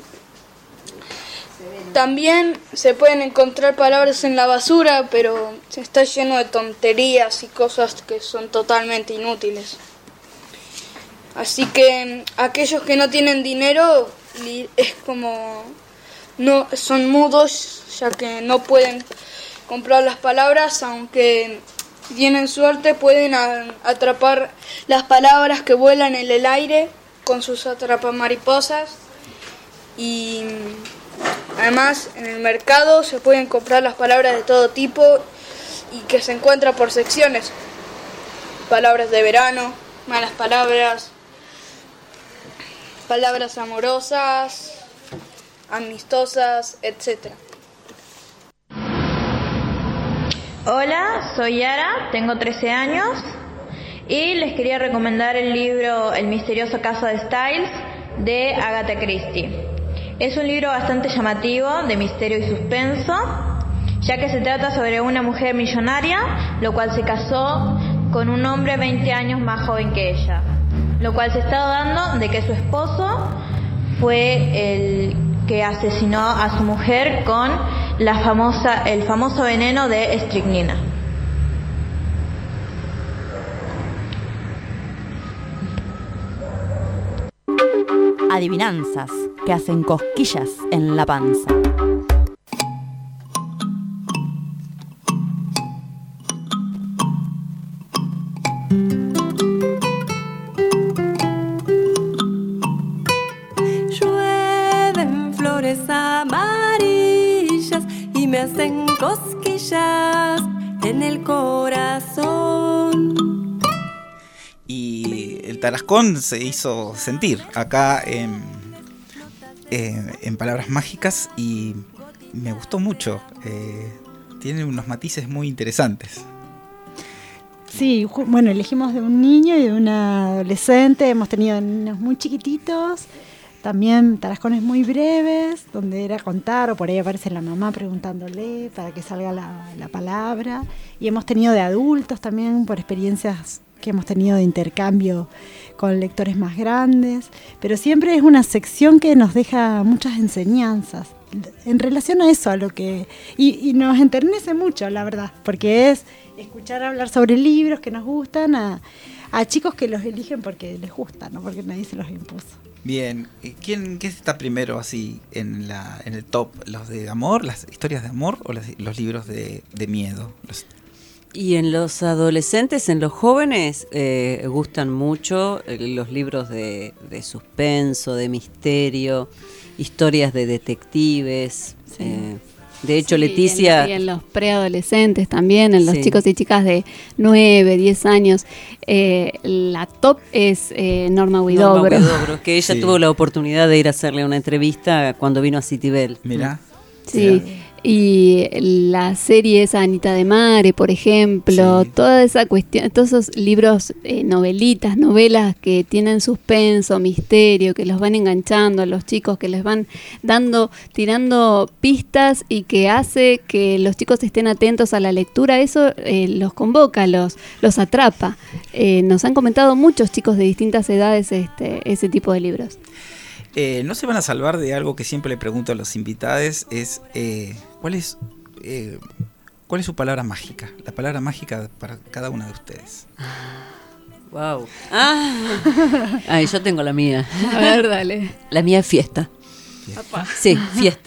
También se pueden encontrar palabras en la basura, pero está lleno de tonterías y cosas que son totalmente inútiles. Así que aquellos que no tienen dinero es como no son mudos, ya que no pueden comprar las palabras, aunque tienen suerte pueden atrapar las palabras que vuelan en el aire con sus atrapamariposas. Y además en el mercado se pueden comprar las palabras de todo tipo y que se encuentran por secciones. Palabras de verano, malas palabras, palabras amorosas, amistosas, etc. Hola, soy Yara, tengo 13 años y les quería recomendar el libro El misterioso caso de Styles de Agatha Christie. Es un libro bastante llamativo, de misterio y suspenso, ya que se trata sobre una mujer millonaria, lo cual se casó con un hombre 20 años más joven que ella, lo cual se está dando de que su esposo fue el que asesinó a su mujer con el famoso veneno de estricnina. Adivinanzas que hacen cosquillas en la panza. Llueven flores amarillas y me hacen cosquillas en el corazón. Y el Tarascón se hizo sentir acá en Palabras Mágicas y me gustó mucho. Tiene unos matices muy interesantes. Sí, bueno, elegimos de un niño y de una adolescente. Hemos tenido niños muy chiquititos, también tarascones muy breves, donde era contar o por ahí aparece la mamá preguntándole para que salga la palabra. Y hemos tenido de adultos también por experiencias que hemos tenido de intercambio con lectores más grandes, pero siempre es una sección que nos deja muchas enseñanzas en relación a eso, a lo que y nos enternece mucho, la verdad, porque es escuchar hablar sobre libros que nos gustan a chicos que los eligen porque les gustan, no porque nadie se los impuso. Bien, ¿qué está primero así en el top? ¿Los de amor, las historias de amor o los libros de miedo? Y en los adolescentes, en los jóvenes, gustan mucho los libros de suspenso, de misterio, historias de detectives. Sí. De hecho, sí, Leticia... Y en los preadolescentes también, en los sí. chicos y chicas de 9, 10 años. La top es Norma Huidobro. Que ella sí. tuvo la oportunidad de ir a hacerle una entrevista cuando vino a Citibel. Mirá. Sí. Mirá. Y la serie esa Anita de Mare, por ejemplo, sí. toda esa cuestión, todos esos libros, novelas que tienen suspenso, misterio, que los van enganchando a los chicos, que les van tirando pistas y que hace que los chicos estén atentos a la lectura, eso los convoca, los atrapa. Nos han comentado muchos chicos de distintas edades ese tipo de libros. No se van a salvar de algo que siempre le pregunto a los invitados, es ¿cuál es su palabra mágica? La palabra mágica para cada una de ustedes. Wow. Ay, yo tengo la mía. A ver, dale. La mía es fiesta. Sí,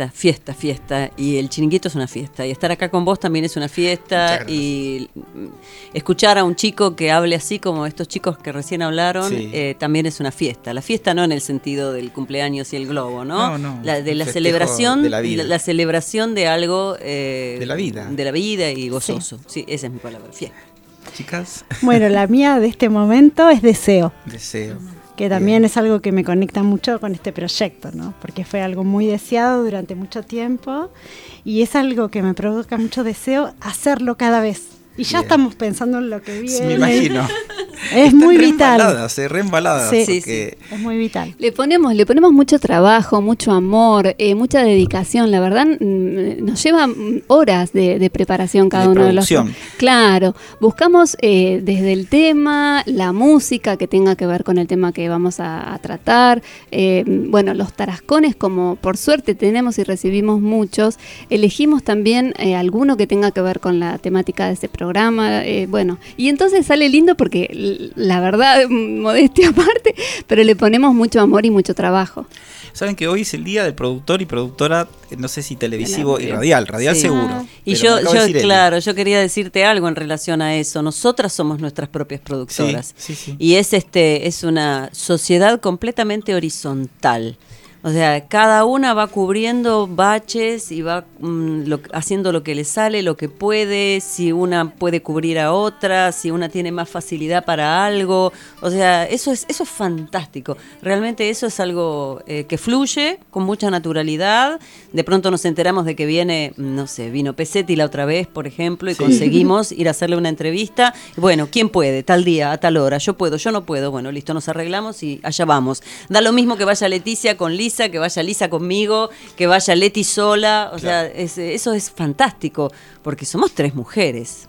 fiesta. Y el chiringuito es una fiesta. Y estar acá con vos también es una fiesta. Y escuchar a un chico que hable así como estos chicos que recién hablaron, Sí. También es una fiesta. La fiesta no en el sentido del cumpleaños y el globo, ¿no? No, De la festejo celebración, de la vida. la celebración de algo De la vida. De la vida y gozoso. Sí, esa es mi palabra, fiesta. Chicas. Bueno, la mía de este momento es deseo. Deseo. Que también es algo que me conecta mucho con este proyecto, ¿no? Porque fue algo muy deseado durante mucho tiempo y es algo que me provoca mucho deseo hacerlo cada vez. Y ya estamos pensando en lo que viene. Me imagino. Es muy vital. Reembaladas. Sí, Porque... es muy vital. Le ponemos mucho trabajo, mucho amor, mucha dedicación. La verdad, nos lleva horas de preparación cada uno de los. Claro, buscamos desde el tema, la música que tenga que ver con el tema que vamos a tratar. Bueno, los tarascones, como por suerte tenemos y recibimos muchos, elegimos también alguno que tenga que ver con la temática de este programa. Bueno, y entonces sale lindo porque la verdad, modestia aparte, pero le ponemos mucho amor y mucho trabajo. Saben que hoy es el día del productor y productora, no sé si televisivo y radial sí. Seguro. Y yo quería decirte algo en relación a eso. Nosotras somos nuestras propias productoras. Sí. Y es una sociedad completamente horizontal. O sea, cada una va cubriendo baches y va haciendo lo que le sale, lo que puede, si una puede cubrir a otra, si una tiene más facilidad para algo. O sea, eso es fantástico. Realmente eso es algo que fluye con mucha naturalidad. De pronto nos enteramos de que vino Pesetti la otra vez, por ejemplo, y conseguimos ir a hacerle una entrevista. Bueno, ¿quién puede? Tal día, a tal hora. Yo puedo, yo no puedo. Bueno, listo, nos arreglamos y allá vamos. Da lo mismo que vaya Leticia con Lisa, que vaya Lisa conmigo, que vaya Leti sola, o sea, eso es fantástico, porque somos 3 mujeres,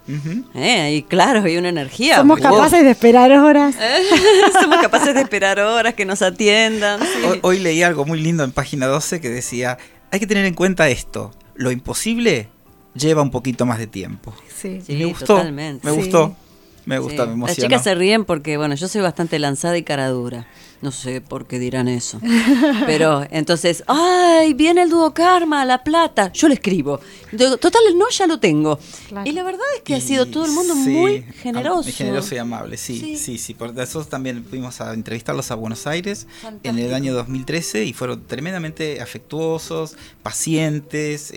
y claro, hay una energía. Somos capaces de esperar horas. Somos capaces de esperar horas, que nos atiendan. Sí. Hoy leí algo muy lindo en página 12 que decía, hay que tener en cuenta esto, lo imposible lleva un poquito más de tiempo. Sí, me gustó, totalmente. Me gustó, me emocionó. Las chicas se ríen porque, bueno, yo soy bastante lanzada y cara dura. No sé por qué dirán eso. Pero entonces, ¡ay! Viene el dúo Karma, La Plata. Yo le escribo. Total, el no ya lo tengo. Claro. Y la verdad es que ha sido todo el mundo muy generoso. Muy generoso y amable, sí. Por eso también fuimos a entrevistarlos a Buenos Aires en el año 2013 y fueron tremendamente afectuosos, pacientes,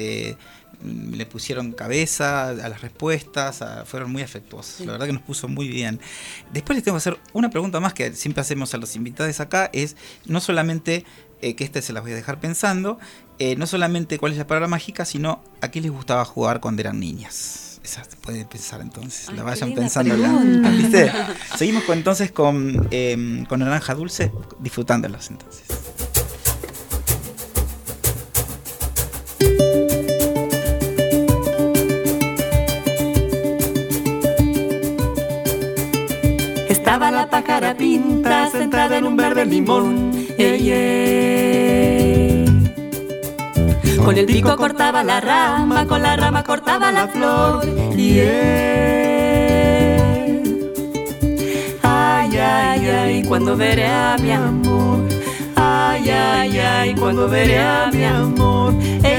le pusieron cabeza a las respuestas, fueron muy afectuosos. La verdad que nos puso muy bien. Después les tengo que hacer una pregunta más que siempre hacemos a los invitados acá, es no solamente, que se las voy a dejar pensando, no solamente cuál es la palabra mágica, sino a qué les gustaba jugar cuando eran niñas. Esa se puede pensar entonces, la vayan pensando. ¿Viste? Seguimos entonces con Naranja Dulce, disfrutándolos entonces. Estaba la pájara pinta sentada en un verde limón. Con el pico cortaba la rama, con la rama cortaba la flor. Ay, ay, ay, cuando veré a mi amor. Ay, ay, ay, cuando veré a mi amor.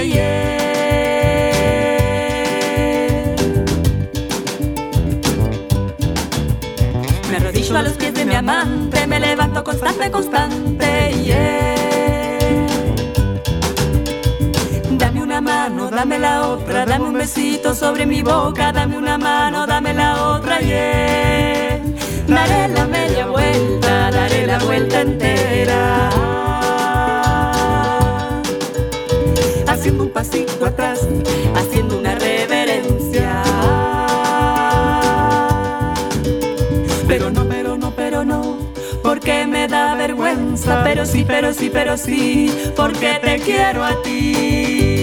Me arrodillo a los pies de mi amante, me levanto constante, Dame una mano, dame la otra, dame un besito sobre mi boca, dame una mano, dame la otra, Daré la media vuelta, daré la vuelta entera, haciendo un pasito atrás, haciendo una reverencia. Pero no, porque me da vergüenza, pero sí, porque te quiero a ti.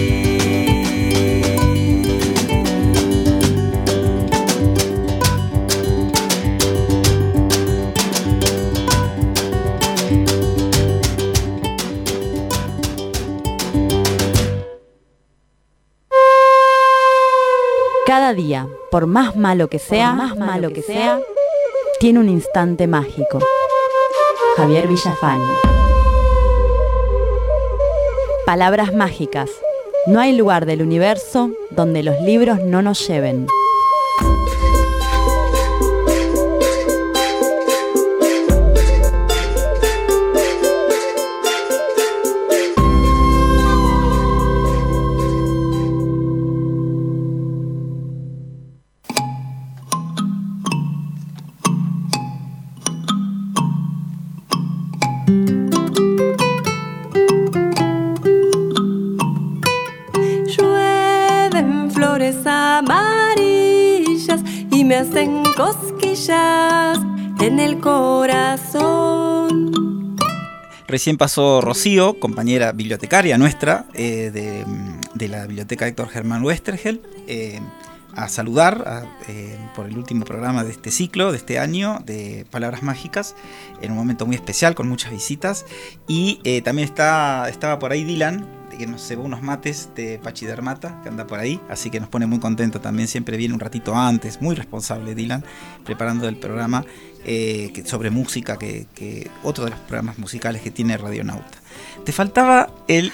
cada día, por más malo que sea, tiene un instante mágico. Javier Villafañe. Palabras mágicas. No hay lugar del universo donde los libros no nos lleven. Amarillas y me hacen cosquillas en el corazón. Recién pasó Rocío, compañera bibliotecaria nuestra de la biblioteca Héctor Germán Westergel, a saludar por el último programa de este ciclo, de este año, de Palabras Mágicas, en un momento muy especial con muchas visitas. Y también estaba por ahí Dylan, que nos cebó unos mates de Pachydermata, que anda por ahí, así que nos pone muy contento también. Siempre viene un ratito antes, muy responsable Dylan, preparando el programa sobre música, que otro de los programas musicales que tiene Radionauta. Te faltaba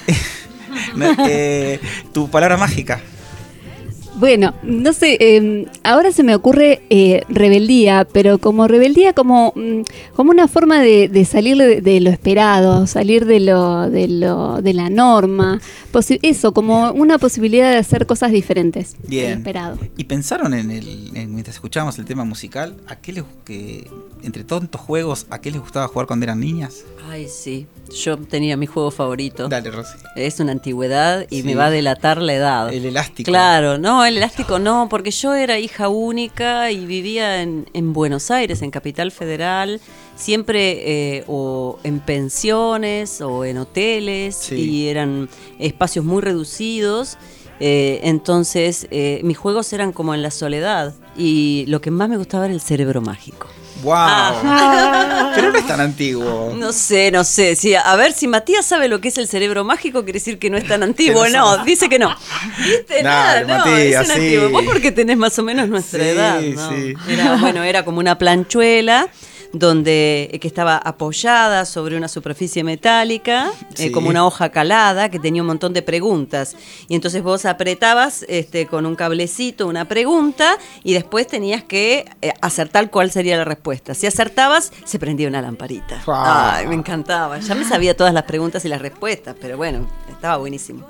tu palabra mágica. Bueno, no sé, ahora se me ocurre rebeldía, pero como rebeldía como una forma de salir de lo esperado, salir de la norma, eso, como una posibilidad de hacer cosas diferentes. Bien. De lo esperado. ¿Y pensaron mientras escuchábamos el tema musical, entre tantos juegos, a qué les gustaba jugar cuando eran niñas? Ay, sí. Yo tenía mi juego favorito. Dale, Rosy. Es una antigüedad y Sí. me va a delatar la edad. El elástico. Claro, no, el elástico no, porque yo era hija única y vivía en Buenos Aires, en Capital Federal, siempre o en pensiones o en hoteles, Sí. y eran espacios muy reducidos. Entonces mis juegos eran como en la soledad, y lo que más me gustaba era el cerebro mágico. ¡Wow! Pero no es tan antiguo. No sé. Sí, a ver, si Matías sabe lo que es el cerebro mágico, quiere decir que no es tan antiguo. Que No, dice que no. ¿Viste? Dale, Nada, Matías, es un sí. antiguo. Vos porque tenés más o menos nuestra Sí, edad, ¿no? sí. Era como una planchuela que estaba apoyada sobre una superficie metálica, Sí. como una hoja calada, que tenía un montón de preguntas. Y entonces vos apretabas con un cablecito una pregunta y después tenías que acertar cuál sería la respuesta. Si acertabas, se prendía una lamparita. Wow. Ay, me encantaba. Ya me sabía todas las preguntas y las respuestas, pero bueno, estaba buenísimo.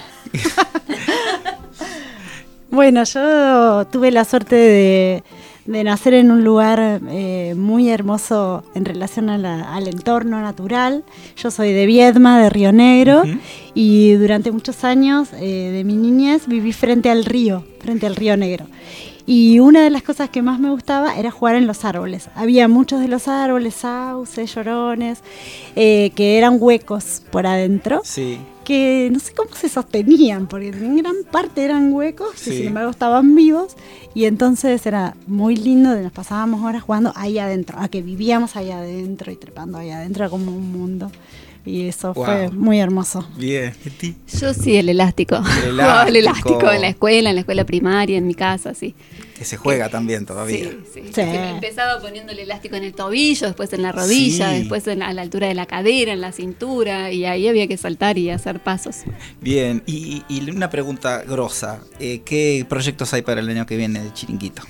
Bueno, yo tuve la suerte de nacer en un lugar muy hermoso en relación al entorno natural. Yo soy de Viedma, de Río Negro, y durante muchos años de mi niñez viví frente al río Negro. Y una de las cosas que más me gustaba era jugar en los árboles. Había muchos de los árboles, sauces, llorones, que eran huecos por adentro. Sí. Que no sé cómo se sostenían, porque en gran parte eran huecos, que Sí. sin embargo estaban vivos, y entonces era muy lindo, nos pasábamos horas jugando ahí adentro, a que vivíamos ahí adentro y trepando ahí adentro, era como un mundo, y eso Wow. fue muy hermoso. Bien, ¿y ti? Yo sí, el elástico. Jugaba el elástico en la escuela primaria, en mi casa, sí. Que se juega también todavía. Sí. Empezaba poniendo el elástico en el tobillo, después en la rodilla, Sí. después a la altura de la cadera, en la cintura, y ahí había que saltar y hacer pasos. Bien, y una pregunta grosa. ¿Qué proyectos hay para el año que viene de Chiringuito?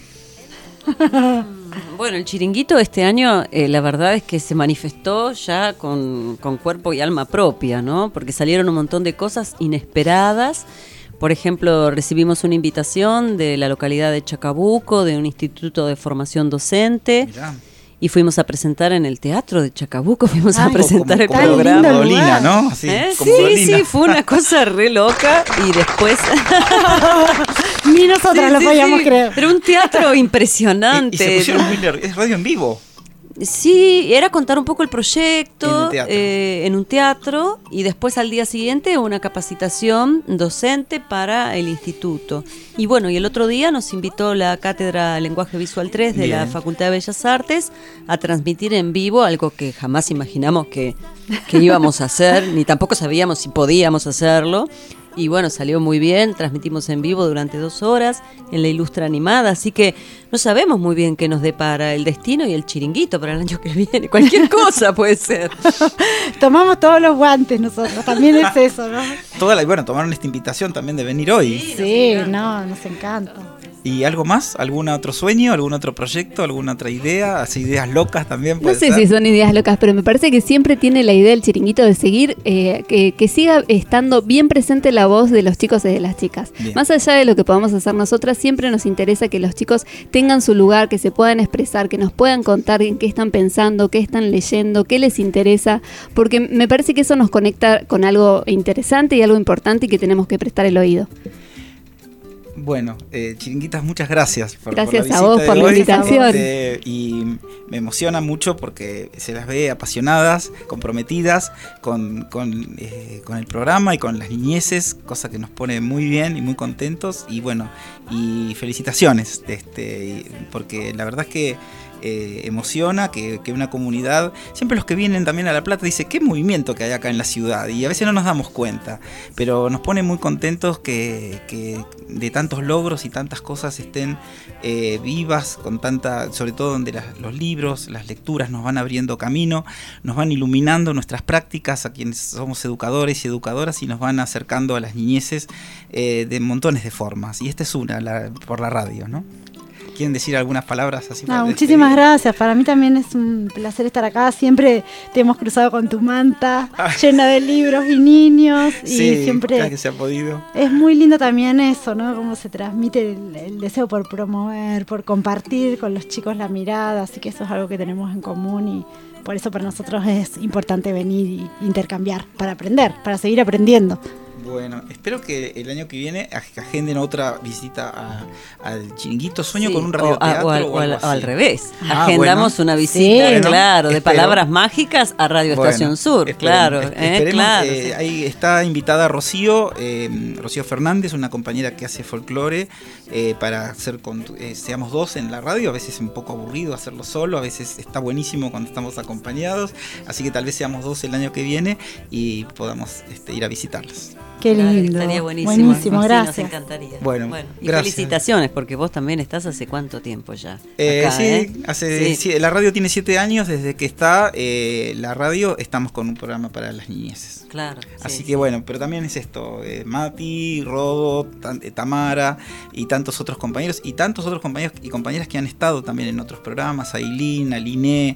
Bueno, el Chiringuito este año, la verdad es que se manifestó ya con cuerpo y alma propia, ¿no? Porque salieron un montón de cosas inesperadas. Por ejemplo, recibimos una invitación de la localidad de Chacabuco, de un instituto de formación docente. Mirá. Y fuimos a presentar en el teatro de Chacabuco, fuimos a Ay, presentar como el programa. Dolina, ¿no? Sí, como Dolina. Sí, fue una cosa re loca. Y después... Ni nosotras lo podíamos creer. Pero un teatro impresionante. Y se pusieron muy nerviosos. Es radio en vivo. Sí, era contar un poco el proyecto En el teatro. en un teatro, y después al día siguiente una capacitación docente para el instituto. Y bueno, y el otro día nos invitó la Cátedra Lenguaje Visual 3 de la Bien. Facultad de Bellas Artes a transmitir en vivo algo que jamás imaginamos que íbamos a hacer, ni tampoco sabíamos si podíamos hacerlo. y bueno, salió muy bien, transmitimos en vivo durante 2 horas en la Ilustra Animada, así que no sabemos muy bien qué nos depara el destino y el chiringuito para el año que viene, cualquier cosa puede ser. Tomamos todos los guantes nosotros, también es eso, ¿no? Bueno, tomaron esta invitación también de venir hoy. Sí, nos encanta. ¿Y algo más? ¿Algún otro sueño? ¿Algún otro proyecto? ¿Alguna otra idea? ¿Así ideas locas también? No sé si son ideas locas, pero me parece que siempre tiene la idea el chiringuito de seguir, que siga estando bien presente la voz de los chicos y de las chicas. Bien. Más allá de lo que podamos hacer nosotras, siempre nos interesa que los chicos tengan su lugar, que se puedan expresar, que nos puedan contar en qué están pensando, qué están leyendo, qué les interesa, porque me parece que eso nos conecta con algo interesante y algo importante y que tenemos que prestar el oído. Bueno, chiringuitas, muchas gracias por la visita a vos por la invitación. Y me emociona mucho porque se las ve apasionadas, comprometidas con el programa y con las niñeces, cosa que nos pone muy bien y muy contentos. Y bueno, y felicitaciones, porque la verdad es que emociona que una comunidad, siempre los que vienen también a La Plata dicen qué movimiento que hay acá en la ciudad, y a veces no nos damos cuenta, pero nos pone muy contentos que de tantos logros y tantas cosas estén vivas, con tanta, sobre todo donde los libros, las lecturas nos van abriendo camino, nos van iluminando nuestras prácticas a quienes somos educadores y educadoras, y nos van acercando a las niñeces de montones de formas, y esta es una, por la radio, ¿no? ¿Quieren decir algunas palabras así? Muchísimas gracias. Para mí también es un placer estar acá. Siempre te hemos cruzado con tu manta llena de libros y niños. Sí, y siempre cada que se ha podido. Es muy lindo también eso, ¿no? Cómo se transmite el deseo por promover, por compartir con los chicos la mirada. Así que eso es algo que tenemos en común y por eso para nosotros es importante venir e intercambiar para aprender, para seguir aprendiendo. Bueno, espero que el año que viene agenden otra visita al Chiringuito. Sueño con un radioteatro o al revés. Agendamos una visita, de palabras mágicas a Radio Estación Sur. Claro. Ahí está invitada Rocío Fernández, una compañera que hace folclore, para hacer seamos dos en la radio. A veces es un poco aburrido hacerlo solo, a veces está buenísimo cuando estamos acompañados. Así que tal vez seamos 2 el año que viene y podamos ir a visitarlas. Qué lindo. Estaría buenísimo, gracias. Nos encantaría. Bueno, y gracias. Felicitaciones, porque vos también estás hace cuánto tiempo ya. Acá, sí, la radio tiene 7 años, desde que está la radio estamos con un programa para las niñeces. Claro. Así que bueno, pero también es esto, Mati, Rodo, Tamara y tantos otros compañeros y compañeras que han estado también en otros programas, Ailín, Aliné,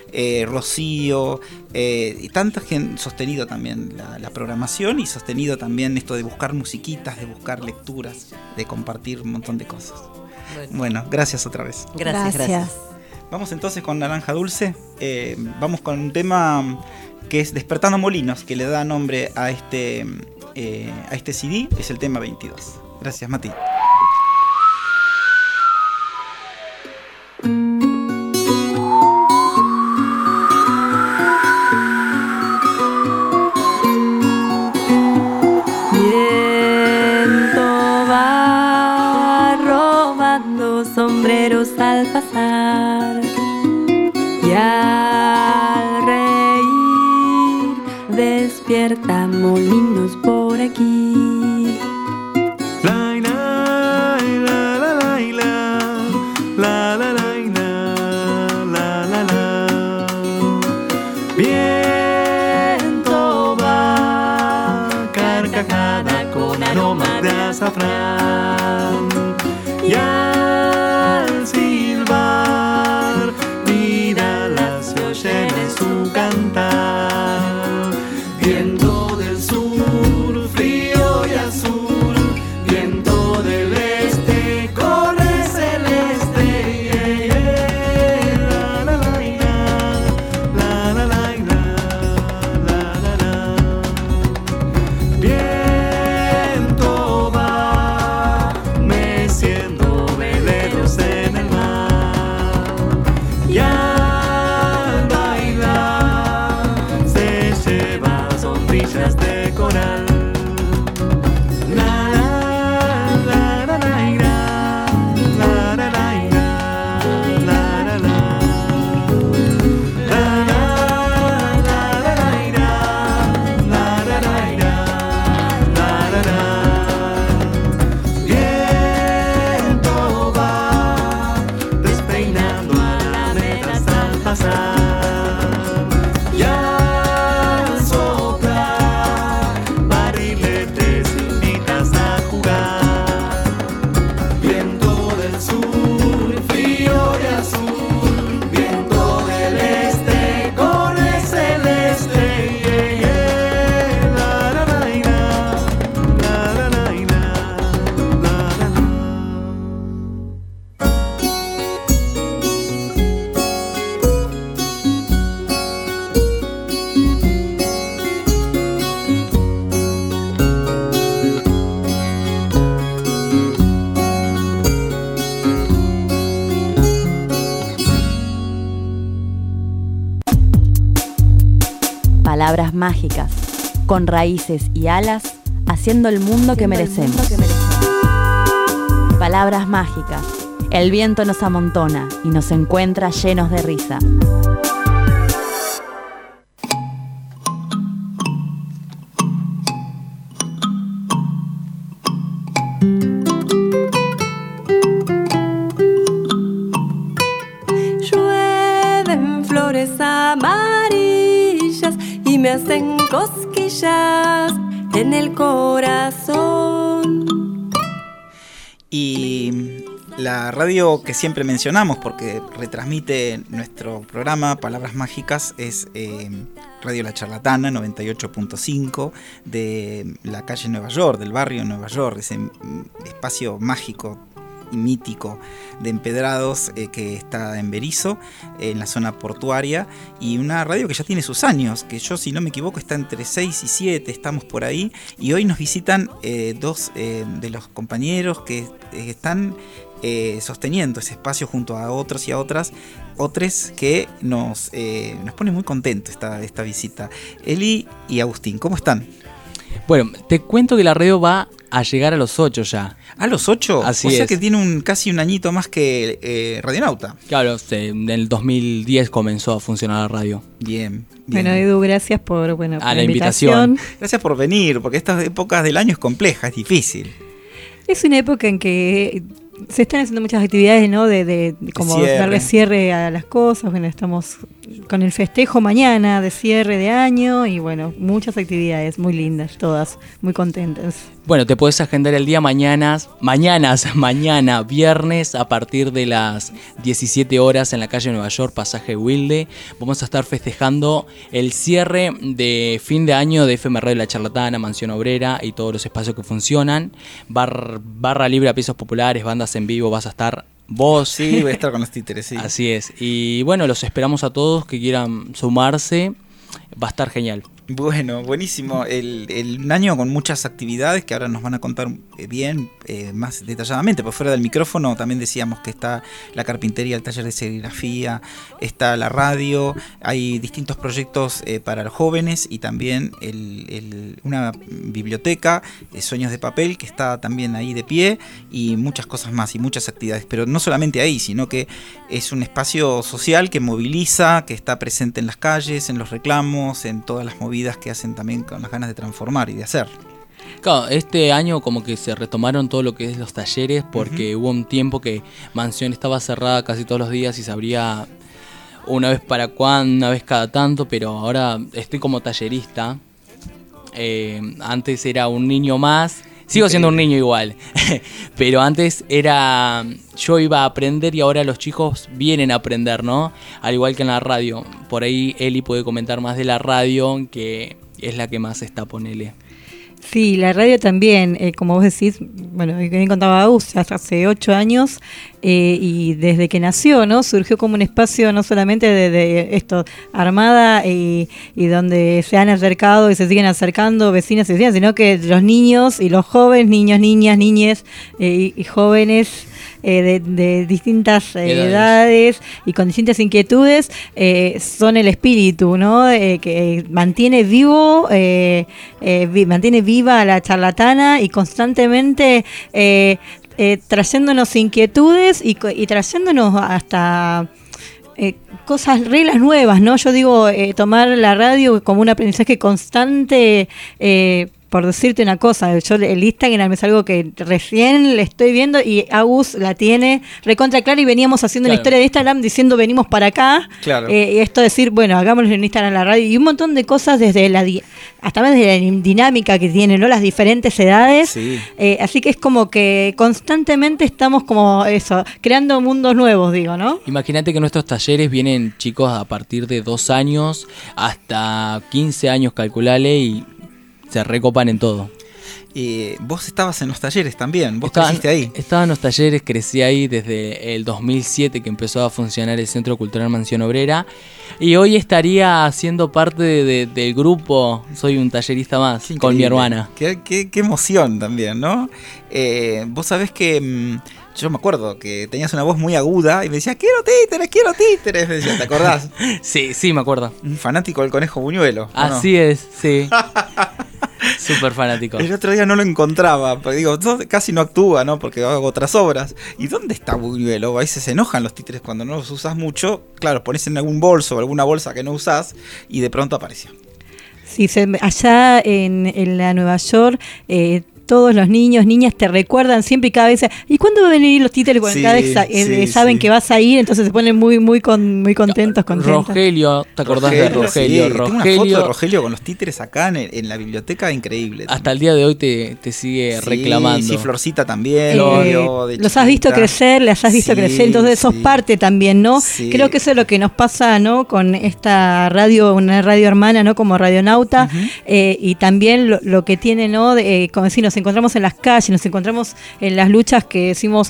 Rocío, y tantas que han sostenido también la programación y sostenido también esto de buscar musiquitas, de buscar lecturas, de compartir un montón de cosas. Bueno, gracias otra vez. Gracias. Vamos entonces con Naranja Dulce. Vamos con un tema que es Despertando Molinos, que le da nombre a este CD, es el tema 22. Gracias, Mati. Sombreros al pasar y al reír despierta molinos por aquí. La la la la la la la la la. Viento va carcajada con aroma de azafrán. Y al silbar, mírala, se oyen en su cantar. Viento del sur, frío y azul, viento del este, corre celeste. La la la la la la la la. Viento va Palabras mágicas, con raíces y alas, haciendo el mundo que merecemos. Palabras mágicas. El viento nos amontona y nos encuentra llenos de risa. Llueven flores amarillas y me hacen cosquillas en el corazón. Y la radio que siempre mencionamos, porque retransmite nuestro programa Palabras Mágicas, es Radio La Charlatana 98.5 de la calle Nueva York, del barrio Nueva York, ese espacio mágico y mítico de Empedrados que está en Berisso, en la zona portuaria, y una radio que ya tiene sus años, que yo, si no me equivoco, está entre 6 y 7, estamos por ahí, y hoy nos visitan dos de los compañeros que están sosteniendo ese espacio junto a otros y a otros que nos pone muy contentos esta visita. Eli y Agustín, ¿cómo están? Bueno, te cuento que la radio va a llegar a los 8 ya. ¿A los 8? Así o sea es. que tiene casi un añito más que Radionauta. Claro, en el 2010 comenzó a funcionar la radio. Bien. Bueno, Edu, gracias por la invitación. Gracias por venir, porque estas épocas del año es compleja, es difícil. Es una época en que se están haciendo muchas actividades, ¿no? De como darle cierre a las cosas. Bueno, estamos con el festejo mañana de cierre de año y bueno, muchas actividades muy lindas, todas muy contentas. Bueno, te puedes agendar el día mañana, viernes, a partir de las 17 horas en la calle Nueva York, pasaje Wilde. Vamos a estar festejando el cierre de fin de año de FM Radio La Charlatana, Mansión Obrera y todos los espacios que funcionan. Barra libre a pisos populares, bandas en vivo, vas a estar vos. Sí, voy a estar con los títeres, sí. Así es. Y bueno, los esperamos a todos que quieran sumarse. Va a estar genial. Bueno, buenísimo. Un año con muchas actividades que ahora nos van a contar bien, más detalladamente. Por fuera del micrófono también decíamos que está la carpintería, el taller de serigrafía, está la radio, hay distintos proyectos para los jóvenes y también una biblioteca, Sueños de Papel, que está también ahí de pie, y muchas cosas más y muchas actividades. Pero no solamente ahí, sino que es un espacio social que moviliza, que está presente en las calles, en los reclamos, en todas las movidas que hacen también con las ganas de transformar y de hacer. Claro, este año como que se retomaron todo lo que es los talleres, porque hubo un tiempo que Mansión estaba cerrada casi todos los días y se abría una vez cada tanto, pero ahora estoy como tallerista. Antes era un niño más. Sigo siendo un niño igual, pero antes yo iba a aprender y ahora los chicos vienen a aprender, ¿no? Al igual que en la radio. Por ahí Eli puede comentar más de la radio, que es la que más está, ponele. Sí, la radio también, como vos decís, bueno, bien contaba Agus, hace 8 años y desde que nació, ¿no? Surgió como un espacio no solamente de esto, armada y donde se han acercado y se siguen acercando vecinas y vecinas, sino que los niños y los jóvenes, niños, niñas, niñes y jóvenes de distintas edades y con distintas inquietudes son el espíritu, ¿no? Que mantiene viva la charlatana y constantemente trayéndonos inquietudes y trayéndonos hasta reglas nuevas, ¿no? Yo digo, tomar la radio como un aprendizaje constante. Por decirte una cosa, el Instagram es algo que recién le estoy viendo y Agus la tiene recontra clara y veníamos haciendo una historia de Instagram diciendo venimos para acá. Claro. Y esto decir, bueno, hagámoslo en Instagram la radio y un montón de cosas desde hasta desde la dinámica que tiene, ¿no? Las diferentes edades. Sí. Así que es como que constantemente estamos como eso, creando mundos nuevos, digo, ¿no? Imagínate que nuestros talleres vienen chicos a partir de 2 años hasta 15 años, calculale, y se recopan en todo. Vos estabas en los talleres también, vos creciste ahí. Estaba en los talleres, crecí ahí desde el 2007 que empezó a funcionar el Centro Cultural Mansión Obrera y hoy estaría siendo parte del grupo, soy un tallerista más con mi hermana. Qué emoción también, ¿no? Vos sabés que yo me acuerdo que tenías una voz muy aguda y me decía, quiero títeres, me decía, ¿te acordás? Sí, me acuerdo. Un fanático del Conejo Buñuelo. Así ¿no? es, sí. Súper fanático. El otro día no lo encontraba, porque digo, casi no actúa, ¿no? Porque hago otras obras. ¿Y dónde está Buñuelo? A veces se enojan los títeres cuando no los usas mucho. Claro, pones en algún bolso o alguna bolsa que no usás y de pronto apareció. Sí, allá en la Nueva York, todos los niños, niñas te recuerdan siempre y cada vez. ¿Y cuándo van a venir los títeres? Bueno, cada vez saben que vas a ir, entonces se ponen muy contentos. Rogelio, ¿te acordás de Rogelio? Sí, tengo una foto de Rogelio con los títeres acá en la biblioteca, increíble. Hasta el día de hoy te sigue reclamando. Sí, Florcita también. Los has visto crecer, las has visto crecer, entonces sos parte también, ¿no? Sí. Creo que eso es lo que nos pasa, ¿no? Con esta radio, una radio hermana, ¿no? Como Radionauta, y también lo que tiene, ¿no? Como decir, nos encontramos en las calles, nos encontramos en las luchas que decimos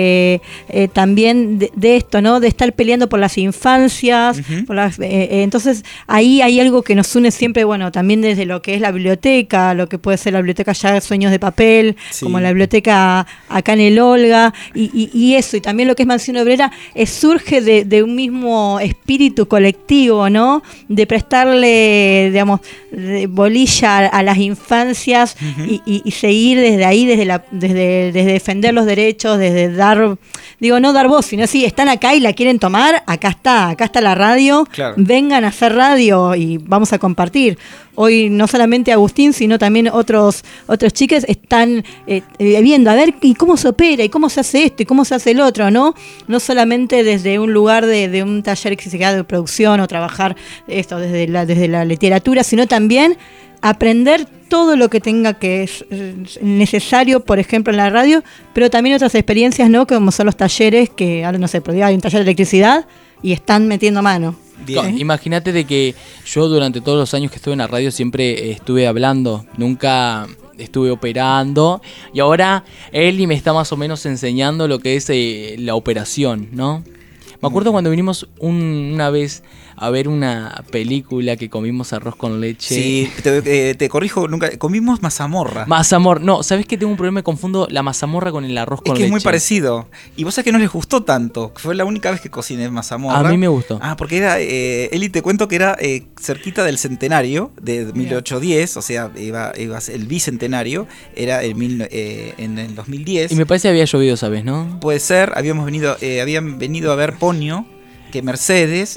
también de esto, ¿no? De estar peleando por las infancias, entonces ahí hay algo que nos une siempre, bueno, también desde lo que es la biblioteca, lo que puede ser la biblioteca ya de Sueños de Papel, como la biblioteca acá en el Olga, y eso, y también lo que es Mansión Obrera, surge de un mismo espíritu colectivo, ¿no? De prestarle, digamos, bolilla a las infancias y seguir desde ahí, desde defender los derechos, desde dar, no dar voz, sino si están acá y la quieren tomar, acá está la radio, claro. Vengan a hacer radio y vamos a compartir. Hoy no solamente Agustín, sino también otros chiques están viendo, a ver, y cómo se opera, y cómo se hace esto, y cómo se hace el otro, ¿no? No solamente desde un lugar de un taller que se queda de producción o trabajar esto desde la literatura, sino también aprender todo lo que tenga que es necesario, por ejemplo, en la radio, pero también otras experiencias, ¿no? Como son los talleres, que ahora no sé, hay un taller de electricidad y están metiendo mano. Imagínate de que yo durante todos los años que estuve en la radio siempre estuve hablando, nunca estuve operando, y ahora Eli me está más o menos enseñando lo que es la operación, ¿no? Me acuerdo cuando vinimos una vez a ver una película que comimos arroz con leche. Sí, te corrijo, nunca comimos mazamorra. No, ¿sabés que tengo un problema? Me confundo la mazamorra con el arroz con leche. Es que es muy parecido. Y vos sabés que no les gustó tanto. Fue la única vez que cociné mazamorra. A mí me gustó. Porque era, Eli, te cuento que era cerquita del centenario de 1810, o sea, iba el bicentenario, era en el 2010. Y me parece que había llovido, ¿sabes, no? Puede ser, habían venido a ver Ponio, que Mercedes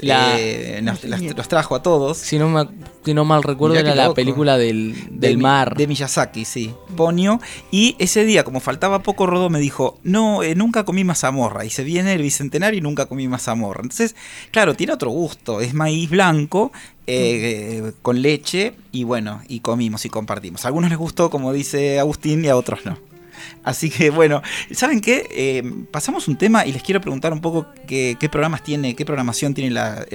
los trajo a todos. Si no mal recuerdo, era la película del mar. De Miyazaki, sí. Ponio. Y ese día, como faltaba poco, Rodó me dijo, no, nunca comí mazamorra. Y se viene el bicentenario y nunca comí mazamorra. Entonces, claro, tiene otro gusto. Es maíz blanco con leche y bueno, y comimos y compartimos. A algunos les gustó, como dice Agustín, y a otros no. Así que bueno, ¿saben qué? Pasamos un tema y les quiero preguntar un poco qué programas tiene, qué programación tiene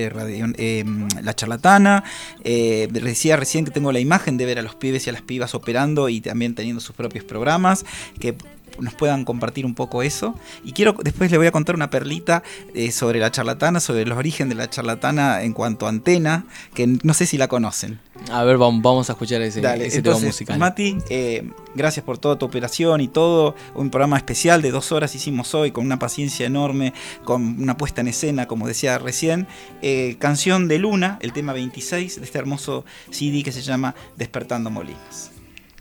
la charlatana. Decía recién que tengo la imagen de ver a los pibes y a las pibas operando y también teniendo sus propios programas, que nos puedan compartir un poco eso. Y después les voy a contar una perlita sobre la charlatana, sobre los orígenes de la charlatana en cuanto a antena, que no sé si la conocen. A ver, vamos a escuchar ese tema musical. Mati, gracias por toda tu operación y todo. Un programa especial de 2 horas hicimos hoy, con una paciencia enorme, con una puesta en escena, como decía recién. Canción de Luna, el tema 26 de este hermoso CD que se llama Despertando Molinos.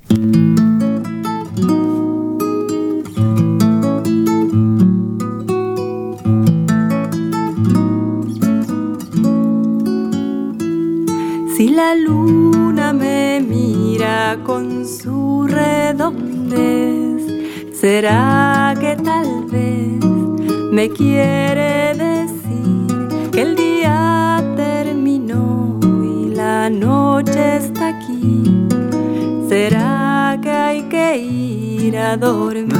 Si la luna me mira con su redondez, ¿será que tal vez me quiere decir que el día terminó y la noche está aquí? ¿Será que hay que ir a dormir?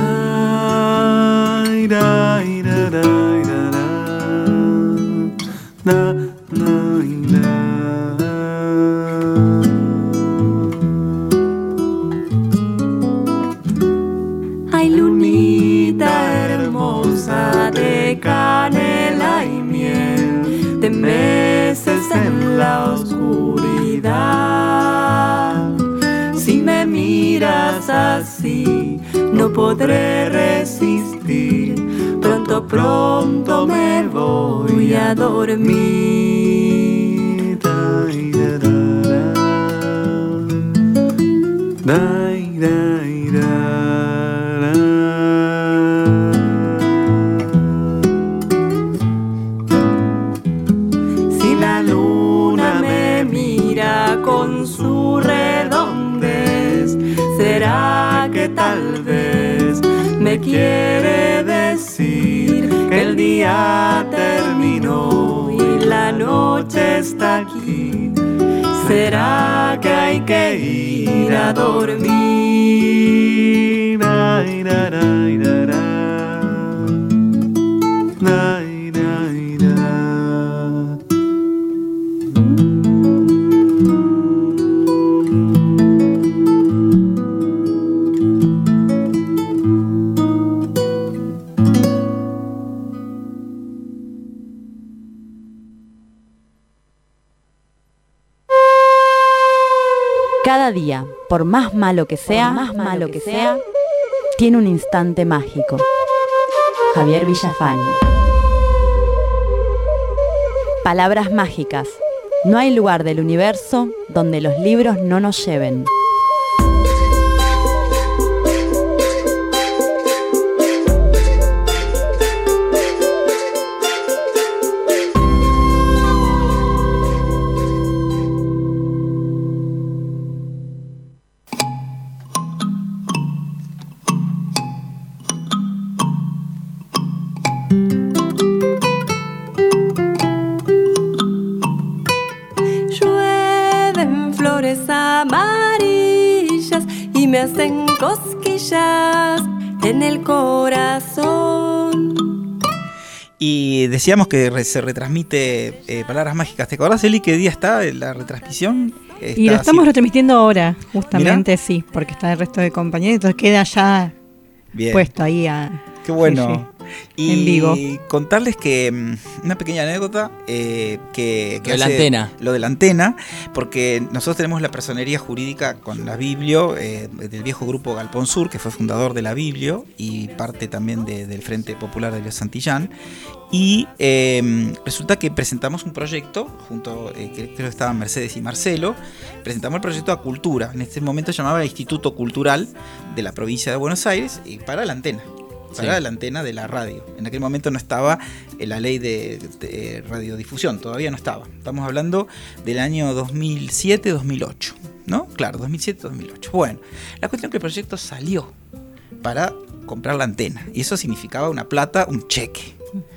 Ay, lunita hermosa de canela y miel, te meces en la oscuridad. Si me miras así, no podré resistir pronto, pronto me voy a dormir. Dai, da, da, da. Dai, dai, da, da. Si la luna me mira con su redondez, ¿será que tal vez me quiere decir que el día terminó y la noche está aquí? ¿Será que hay que ir a dormir? Dai, da, dai, da, da. Dai, dai, da. Cada día, por más malo que sea, tiene un instante mágico. Javier Villafañe. Palabras mágicas. No hay lugar del universo donde los libros no nos lleven. Llueven flores amarillas y me hacen cosquillas en el corazón. Y decíamos que se retransmite Palabras Mágicas. ¿Te acordás, Eli, qué día está la retransmisión? Y lo estamos retransmitiendo ahora, justamente. ¿Mirá? Sí, porque está el resto de compañeros, entonces queda ya puesto ahí qué bueno. Sí. Y en vivo. Contarles que una pequeña anécdota que lo de la antena. Lo de la antena, porque nosotros tenemos la personería jurídica con la Biblio, del viejo grupo Galpón Sur, que fue fundador de la Biblio y parte también del Frente Popular de Santillán. Y resulta que presentamos un proyecto junto, creo que estaban Mercedes y Marcelo, presentamos el proyecto a Cultura. En este momento se llamaba Instituto Cultural de la provincia de Buenos Aires, para la antena. Para la antena de la radio. En aquel momento no estaba la ley de radiodifusión, todavía no estaba. Estamos hablando del año 2007-2008, ¿no? Claro, 2007-2008. Bueno, la cuestión es que el proyecto salió para comprar la antena y eso significaba una plata, un cheque.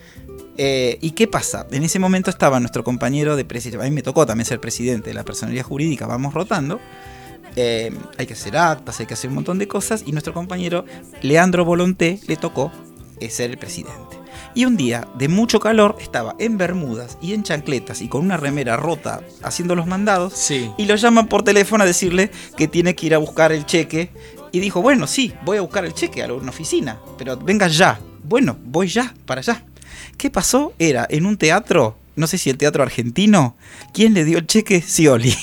¿Y qué pasa? En ese momento estaba nuestro compañero de presidencia. A mí me tocó también ser presidente de la personería jurídica, vamos rotando. Hay que hacer actas, hay que hacer un montón de cosas y nuestro compañero Leandro Volonté le tocó ser el presidente. Y un día de mucho calor estaba en bermudas y en chancletas y con una remera rota haciendo los mandados y lo llaman por teléfono a decirle que tiene que ir a buscar el cheque y dijo, bueno, sí, voy a buscar el cheque a una oficina, pero venga ya. Bueno, voy ya, para allá. ¿Qué pasó? Era en un teatro, no sé si el Teatro Argentino. ¿Quién le dio el cheque? Scioli.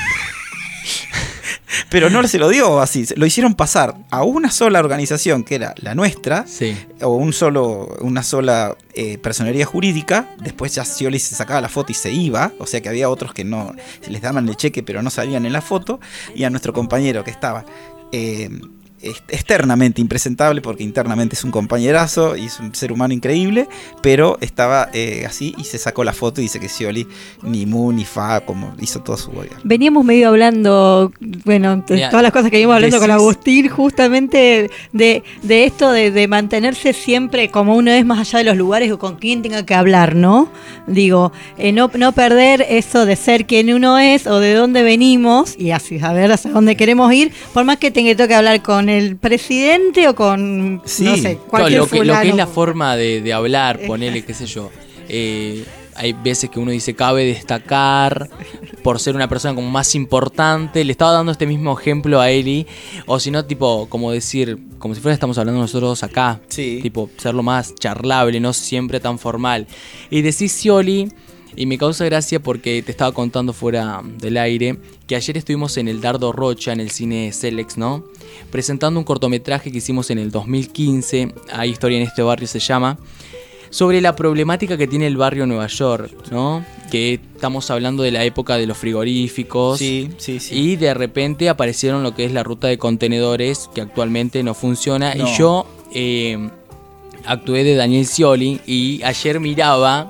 Pero no se lo dio así, lo hicieron pasar a una sola organización que era la nuestra, o una sola personería jurídica. Después ya Scioli se sacaba la foto y se iba, o sea que había otros que no les daban el cheque pero no salían en la foto, y a nuestro compañero que estaba externamente impresentable porque internamente es un compañerazo y es un ser humano increíble, pero estaba así y se sacó la foto y dice que Scioli ni mu ni fa, como hizo todo su gobierno. Veníamos medio hablando, bueno, de todas las cosas que íbamos hablando con Agustín, justamente de esto de mantenerse siempre como uno es más allá de los lugares o con quien tenga que hablar, ¿no? Digo, no perder eso de ser quien uno es o de dónde venimos y así saber hacia dónde queremos ir, por más que tenga que hablar con el presidente o con, no sé, cualquier lo que es la forma de hablar, ponele, qué sé yo. Hay veces que uno dice cabe destacar por ser una persona como más importante. Le estaba dando este mismo ejemplo a Eli. O si no, tipo, como decir, como si fuera estamos hablando nosotros acá. Tipo, ser lo más charlable, no siempre tan formal. Y decís Scioli, y me causa gracia porque te estaba contando fuera del aire que ayer estuvimos en el Dardo Rocha, en el cine Selex, ¿no? Presentando un cortometraje que hicimos en el 2015. Hay historia en este barrio, se llama. sobre la problemática que tiene el barrio Nueva York, ¿no? Que estamos hablando de la época de los frigoríficos. Sí. Y de repente aparecieron lo que es la ruta de contenedores, que actualmente no funciona. No. Y yo actué de Daniel Scioli y ayer miraba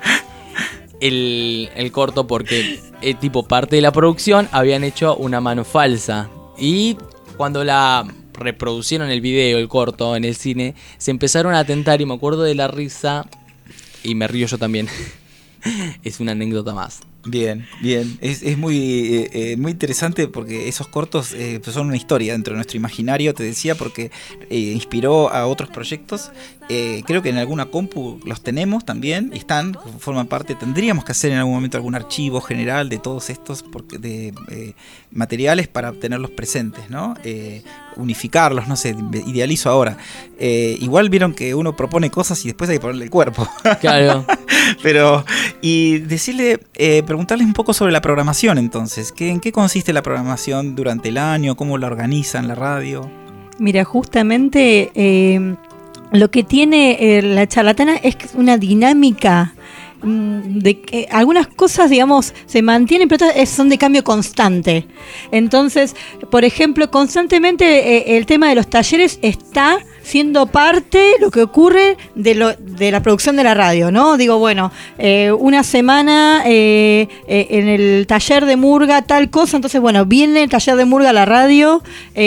el corto porque tipo parte de la producción habían hecho una mano falsa. Y cuando la reproducieron el video, el corto, en el cine, se empezaron a atentar y me acuerdo de la risa y me río yo también. Es una anécdota más. Bien. Es muy interesante porque esos cortos son una historia dentro de nuestro imaginario, te decía, porque inspiró a otros proyectos. Creo que en alguna compu los tenemos también y forman parte. Tendríamos que hacer en algún momento algún archivo general de todos estos materiales para tenerlos presentes, ¿no? Unificarlos, no sé, idealizo ahora. Igual vieron que uno propone cosas y después hay que ponerle el cuerpo. Claro. Pero, y preguntarles un poco sobre la programación entonces. ¿En qué consiste la programación durante el año? ¿Cómo la organizan la radio? Mira, justamente lo que tiene La Charlatana es una dinámica de que algunas cosas, digamos, se mantienen, pero otras son de cambio constante. Entonces, por ejemplo, constantemente el tema de los talleres está siendo parte de lo que ocurre de la producción de la radio, ¿no? Digo, bueno, una semana en el taller de murga tal cosa, entonces, bueno, viene el taller de murga a la radio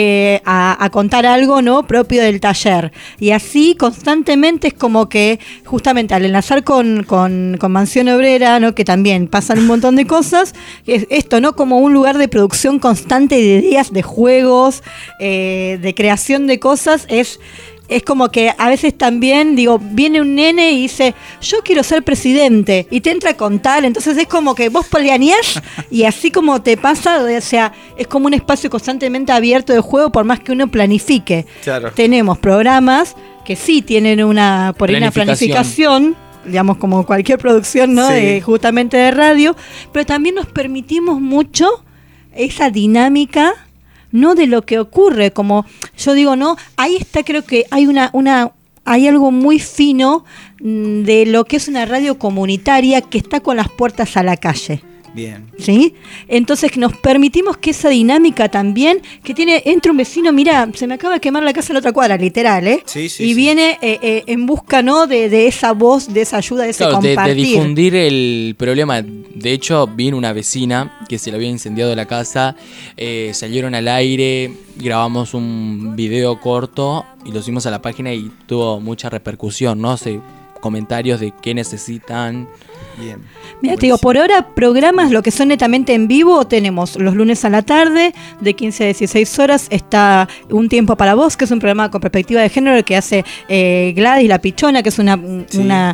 a contar algo, ¿no? Propio del taller. Y así constantemente es como que, justamente al enlazar con Mansión Obrera, ¿no? Que también pasan un montón de cosas, es esto, ¿no? Como un lugar de producción constante de ideas, de juegos, de creación de cosas, es como que a veces también, digo, viene un nene y dice, yo quiero ser presidente, y te entra a contar, entonces es como que vos planeás y así como te pasa, o sea, es como un espacio constantemente abierto de juego por más que uno planifique. Claro. Tenemos programas que sí tienen una planificación, digamos, como cualquier producción, ¿no? Sí. Justamente de radio, pero también nos permitimos mucho esa dinámica, no de lo que ocurre, como yo digo, no, ahí está, creo que hay hay algo muy fino de lo que es una radio comunitaria que está con las puertas a la calle. Bien. ¿Sí? Entonces nos permitimos que esa dinámica también, que entra un vecino, mira, se me acaba de quemar la casa en la otra cuadra, literal, ¿eh? Sí, y viene en busca, ¿no? de esa voz, de esa ayuda, de ese compartir. De difundir el problema. De hecho, vino una vecina que se le había incendiado la casa, salieron al aire, grabamos un video corto y lo subimos a la página y tuvo mucha repercusión, ¿no? Comentarios de qué necesitan. Bien. Mira, te digo, por ahora programas lo que son netamente en vivo tenemos los lunes a la tarde de 15 a 16 horas está Un Tiempo para Vos, que es un programa con perspectiva de género que hace Gladys La Pichona, que es una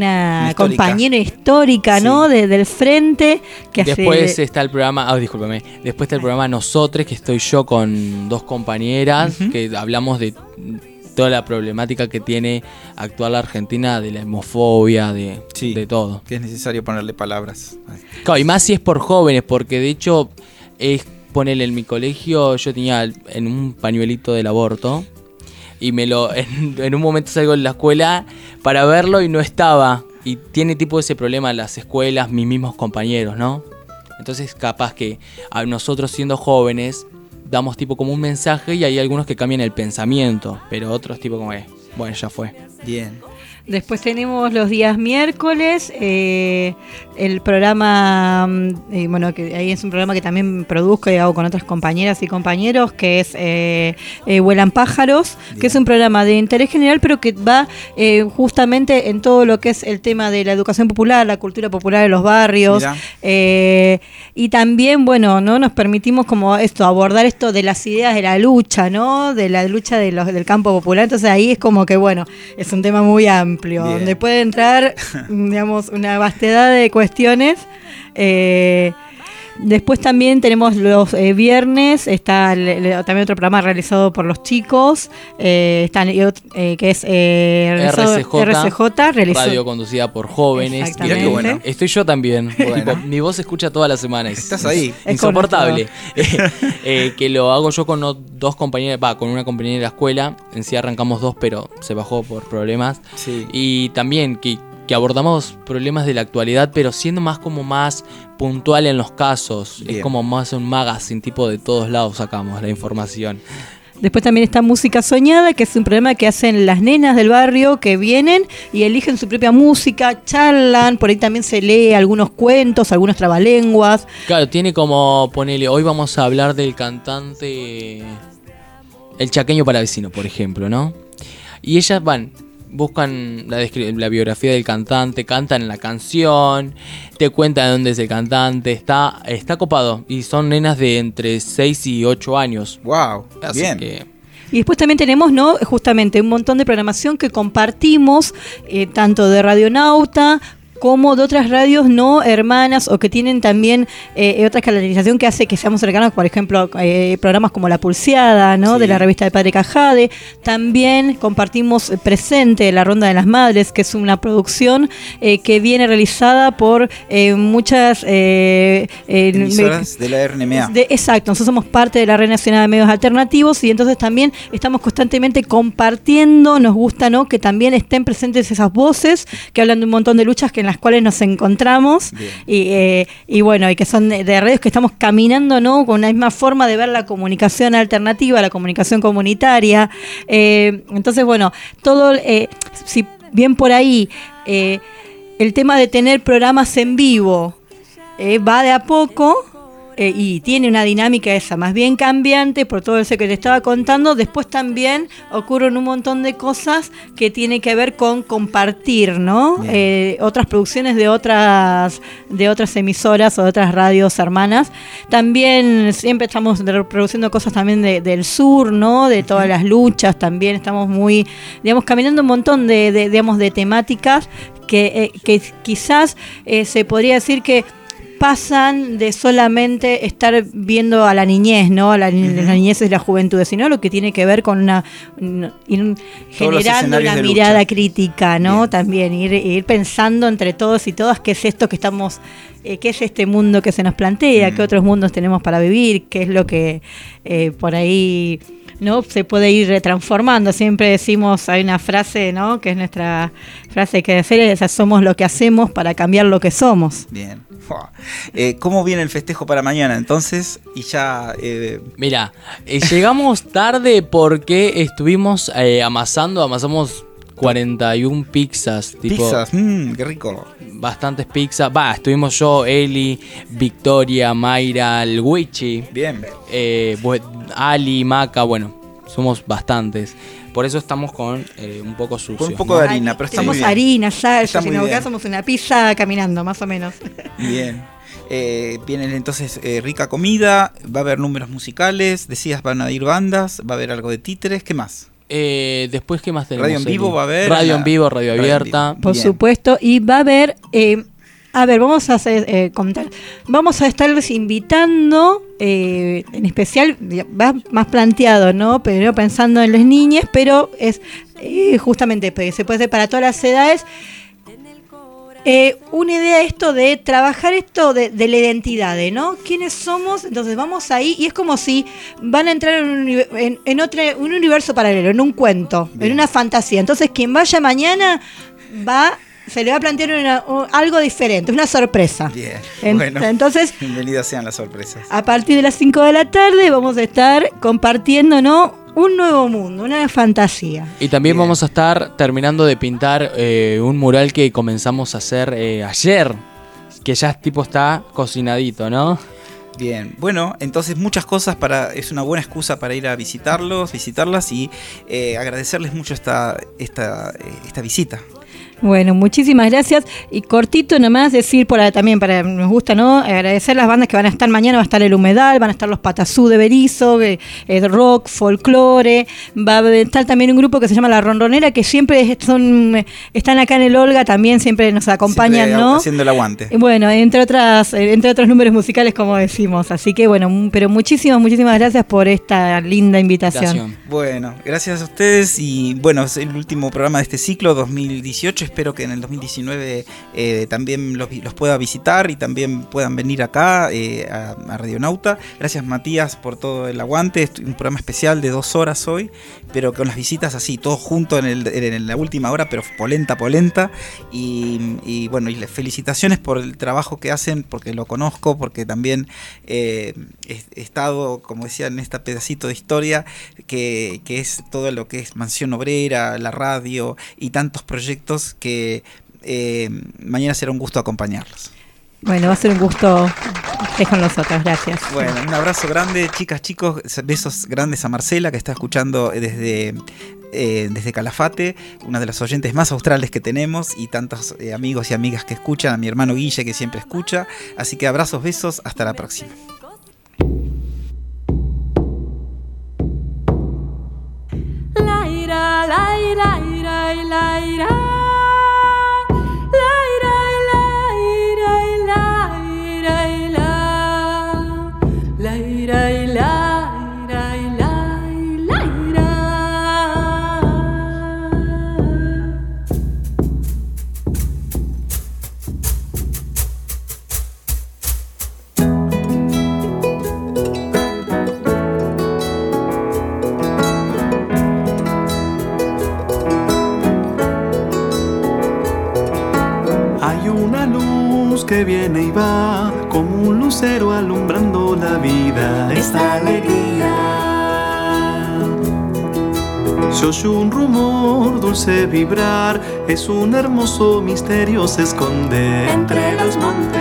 compañera histórica, sí, ¿no? Del frente. Que después está el programa, discúlpame, después está el programa Nosotres, que estoy yo con dos compañeras, que hablamos de toda la problemática que tiene actual la Argentina, de la homofobia, de todo. Que es necesario ponerle palabras. Claro, y más si es por jóvenes, porque de hecho, ponele en mi colegio, yo tenía en un pañuelito del aborto, y en un momento salgo de la escuela para verlo y no estaba. Y tiene tipo ese problema las escuelas, mis mismos compañeros, ¿no? Entonces capaz que a nosotros siendo jóvenes damos tipo como un mensaje y hay algunos que cambian el pensamiento, pero otros tipo como bueno, ya fue. Bien. Después tenemos los días miércoles, el programa, bueno, que ahí es un programa que también produzco y hago con otras compañeras y compañeros, que es Vuelan Pájaros, bien, que es un programa de interés general, pero que va justamente en todo lo que es el tema de la educación popular, la cultura popular de los barrios, y también, bueno, ¿no? Nos permitimos como abordar esto de las ideas de la lucha, ¿no? De la lucha del campo popular, entonces ahí es como que, bueno, es un tema muy amplio. Bien. Donde puede entrar, digamos, una vastedad de cuestiones. Después también tenemos los viernes, está también otro programa realizado por los chicos, que es RCJ, radio conducida por jóvenes. Mira qué bueno. Estoy yo también. Bueno. Mi voz se escucha toda la semana. Estás ahí. Insoportable. Que lo hago yo con dos compañeras, con una compañera de la escuela. En sí arrancamos dos, pero se bajó por problemas. Sí. Y también que que abordamos problemas de la actualidad, pero siendo más puntual en los casos. Bien. Es como más un magazine, tipo de todos lados sacamos la información. Después también está Música Soñada, que es un programa que hacen las nenas del barrio que vienen y eligen su propia música, charlan, por ahí también se lee algunos cuentos, algunos trabalenguas. Claro, tiene como, ponele, hoy vamos a hablar del cantante El Chaqueño Palavecino, por ejemplo, ¿no? Y ellas buscan la biografía del cantante, cantan la canción, te cuentan de dónde es el cantante, está copado. Y son nenas de entre 6 y 8 años. ¡Wow! Así Bien. que... Y después también tenemos, ¿no?, justamente un montón de programación que compartimos, tanto de Radionauta como de otras radios no hermanas o que tienen también otra canalización que hace que seamos cercanos, por ejemplo, programas como La Pulseada, ¿no?, de la revista de Padre Cajade. También compartimos Presente, La Ronda de las Madres, que es una producción que viene realizada por muchas emisoras de la RNMA. Exacto, nosotros somos parte de la Red Nacional de Medios Alternativos y entonces también estamos constantemente compartiendo, nos gusta, ¿no?, que también estén presentes esas voces que hablan de un montón de luchas que en las cuales nos encontramos y bueno, y que son de radios que estamos caminando, ¿no?, con una misma forma de ver la comunicación alternativa, la comunicación comunitaria. Entonces, bueno, todo, si bien por ahí el tema de tener programas en vivo va de a poco, y tiene una dinámica esa más bien cambiante por todo eso que te estaba contando. Después también ocurren un montón de cosas que tienen que ver con compartir, ¿no? Otras producciones de otras emisoras o de otras radios hermanas. También siempre estamos reproduciendo cosas también del sur, ¿no?, de todas las luchas. También estamos muy, digamos, caminando un montón de temáticas que quizás se podría decir que pasan de solamente estar viendo a la niñez, ¿no?, a la niñez y la juventud, sino lo que tiene que ver con generando una mirada lucha crítica, ¿no? Bien. También ir pensando entre todos y todas qué es esto que estamos, qué es este mundo que se nos plantea, qué otros mundos tenemos para vivir, qué es lo que por ahí, ¿no?, se puede ir retransformando. Siempre decimos, hay una frase, ¿no?, que es nuestra frase que hacer, es somos lo que hacemos para cambiar lo que somos. Bien. ¿Cómo viene el festejo para mañana entonces? Y ya... Mira, llegamos tarde porque estuvimos amasamos 41 pizzas. Pizzas, qué rico. Bastantes pizzas. Estuvimos yo, Eli, Victoria, Mayra, el Wichi. Bien. Ali, Maca, bueno, somos bastantes. Por eso estamos con un poco sucios. Con un poco de harina, pero está muy bien. Somos harina, salsa, si no, acá somos una pizza caminando, más o menos. Bien. Vienen entonces rica comida, va a haber números musicales, decías van a ir bandas, va a haber algo de títeres, ¿qué más? Después, ¿qué más tenemos? Radio en vivo va a haber. Radio en vivo, radio abierta. Por supuesto, y va a haber... vamos a hacer, contar. Vamos a estarles invitando, en especial, va más planteado, ¿no?, pero pensando en las niñas, pero es justamente, se puede hacer para todas las edades. Una idea esto de trabajar esto de la identidad, ¿no? ¿Quiénes somos? Entonces vamos ahí y es como si van a entrar en un universo paralelo, en un cuento, en una fantasía. Entonces quien vaya mañana se le va a plantear algo diferente, una sorpresa. Bien. Bueno, entonces, bienvenidas sean las sorpresas. A partir de las 5 de la tarde vamos a estar compartiendo, ¿no?, un nuevo mundo, una fantasía. Y también vamos a estar terminando de pintar un mural que comenzamos a hacer ayer, que ya tipo está cocinadito, ¿no? Bien, bueno, entonces muchas cosas es una buena excusa para ir a visitarlas y agradecerles mucho esta visita. Bueno, muchísimas gracias. Y cortito nomás decir, también nos gusta, ¿no?, agradecer las bandas que van a estar mañana. Va a estar El Humedal, van a estar los Patazú de Berizo, rock, folclore. Va a estar también un grupo que se llama La Ronronera, que siempre están acá en el Olga, también siempre nos acompañan, siempre, ¿no?, haciendo el aguante. Bueno, entre otros números musicales, como decimos. Así que bueno, pero muchísimas gracias por esta linda invitación. Bueno, gracias a ustedes y bueno, es el último programa de este ciclo 2018. espero que en el 2019 también los pueda visitar y también puedan venir acá a Radionauta. Gracias, Matías, por todo el aguante. Es un programa especial de 2 horas hoy, pero con las visitas así, todos juntos en la última hora, pero polenta. Y bueno, y felicitaciones por el trabajo que hacen, porque lo conozco, porque también he estado, como decía, en este pedacito de historia que es todo lo que es Mansión Obrera, la radio y tantos proyectos que mañana será un gusto acompañarlos. Bueno, va a ser un gusto estés con nosotros, gracias. Bueno, un abrazo grande, chicas, chicos, besos grandes a Marcela, que está escuchando desde Calafate, una de las oyentes más australes que tenemos, y tantos amigos y amigas que escuchan, a mi hermano Guille, que siempre escucha. Así que abrazos, besos, hasta la próxima. Laira, laira, laira, laira. Que viene y va como un lucero alumbrando la vida. Esta alegría se oye un rumor dulce vibrar, es un hermoso misterio se esconde entre los montes.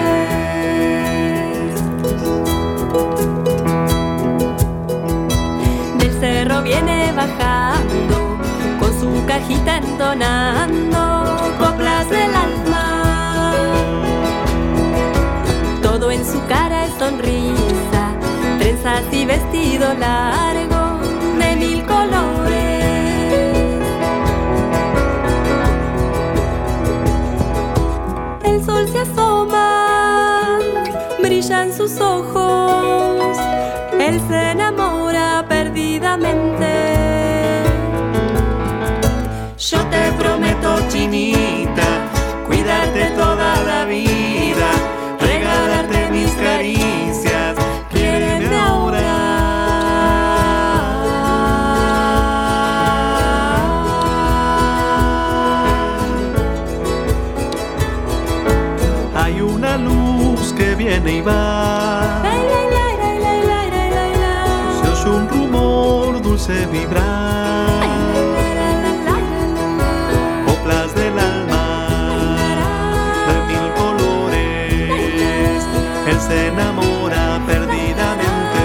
Del cerro viene bajando con su cajita entonando coplas del alma. Todo en su cara es sonrisa, trenzas y vestido largo de 1000 colores. El sol se asoma, brillan sus ojos, él se enamora perdidamente. Yo te prometo, chinita, cuidarte toda la vida, regalarte mis caricias, quiéreme ahora. Hay una luz que viene y va, se oye un rumor dulce vibrar, coplas del alma de 1000 colores, él se enamora perdidamente.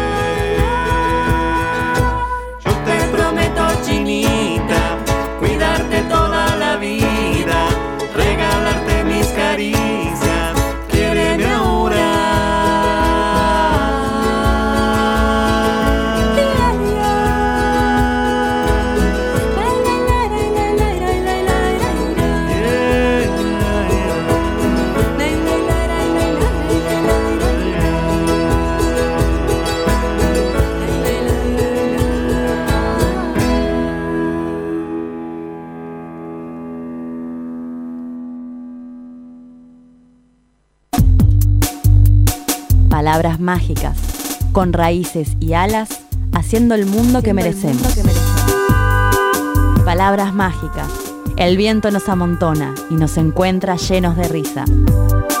Yo te prometo, chinita, cuidarte toda la vida, regalarte mis caricias, quiéreme ahora. Palabras mágicas, con raíces y alas, haciendo el mundo que merecemos. Palabras mágicas, el viento nos amontona y nos encuentra llenos de risa.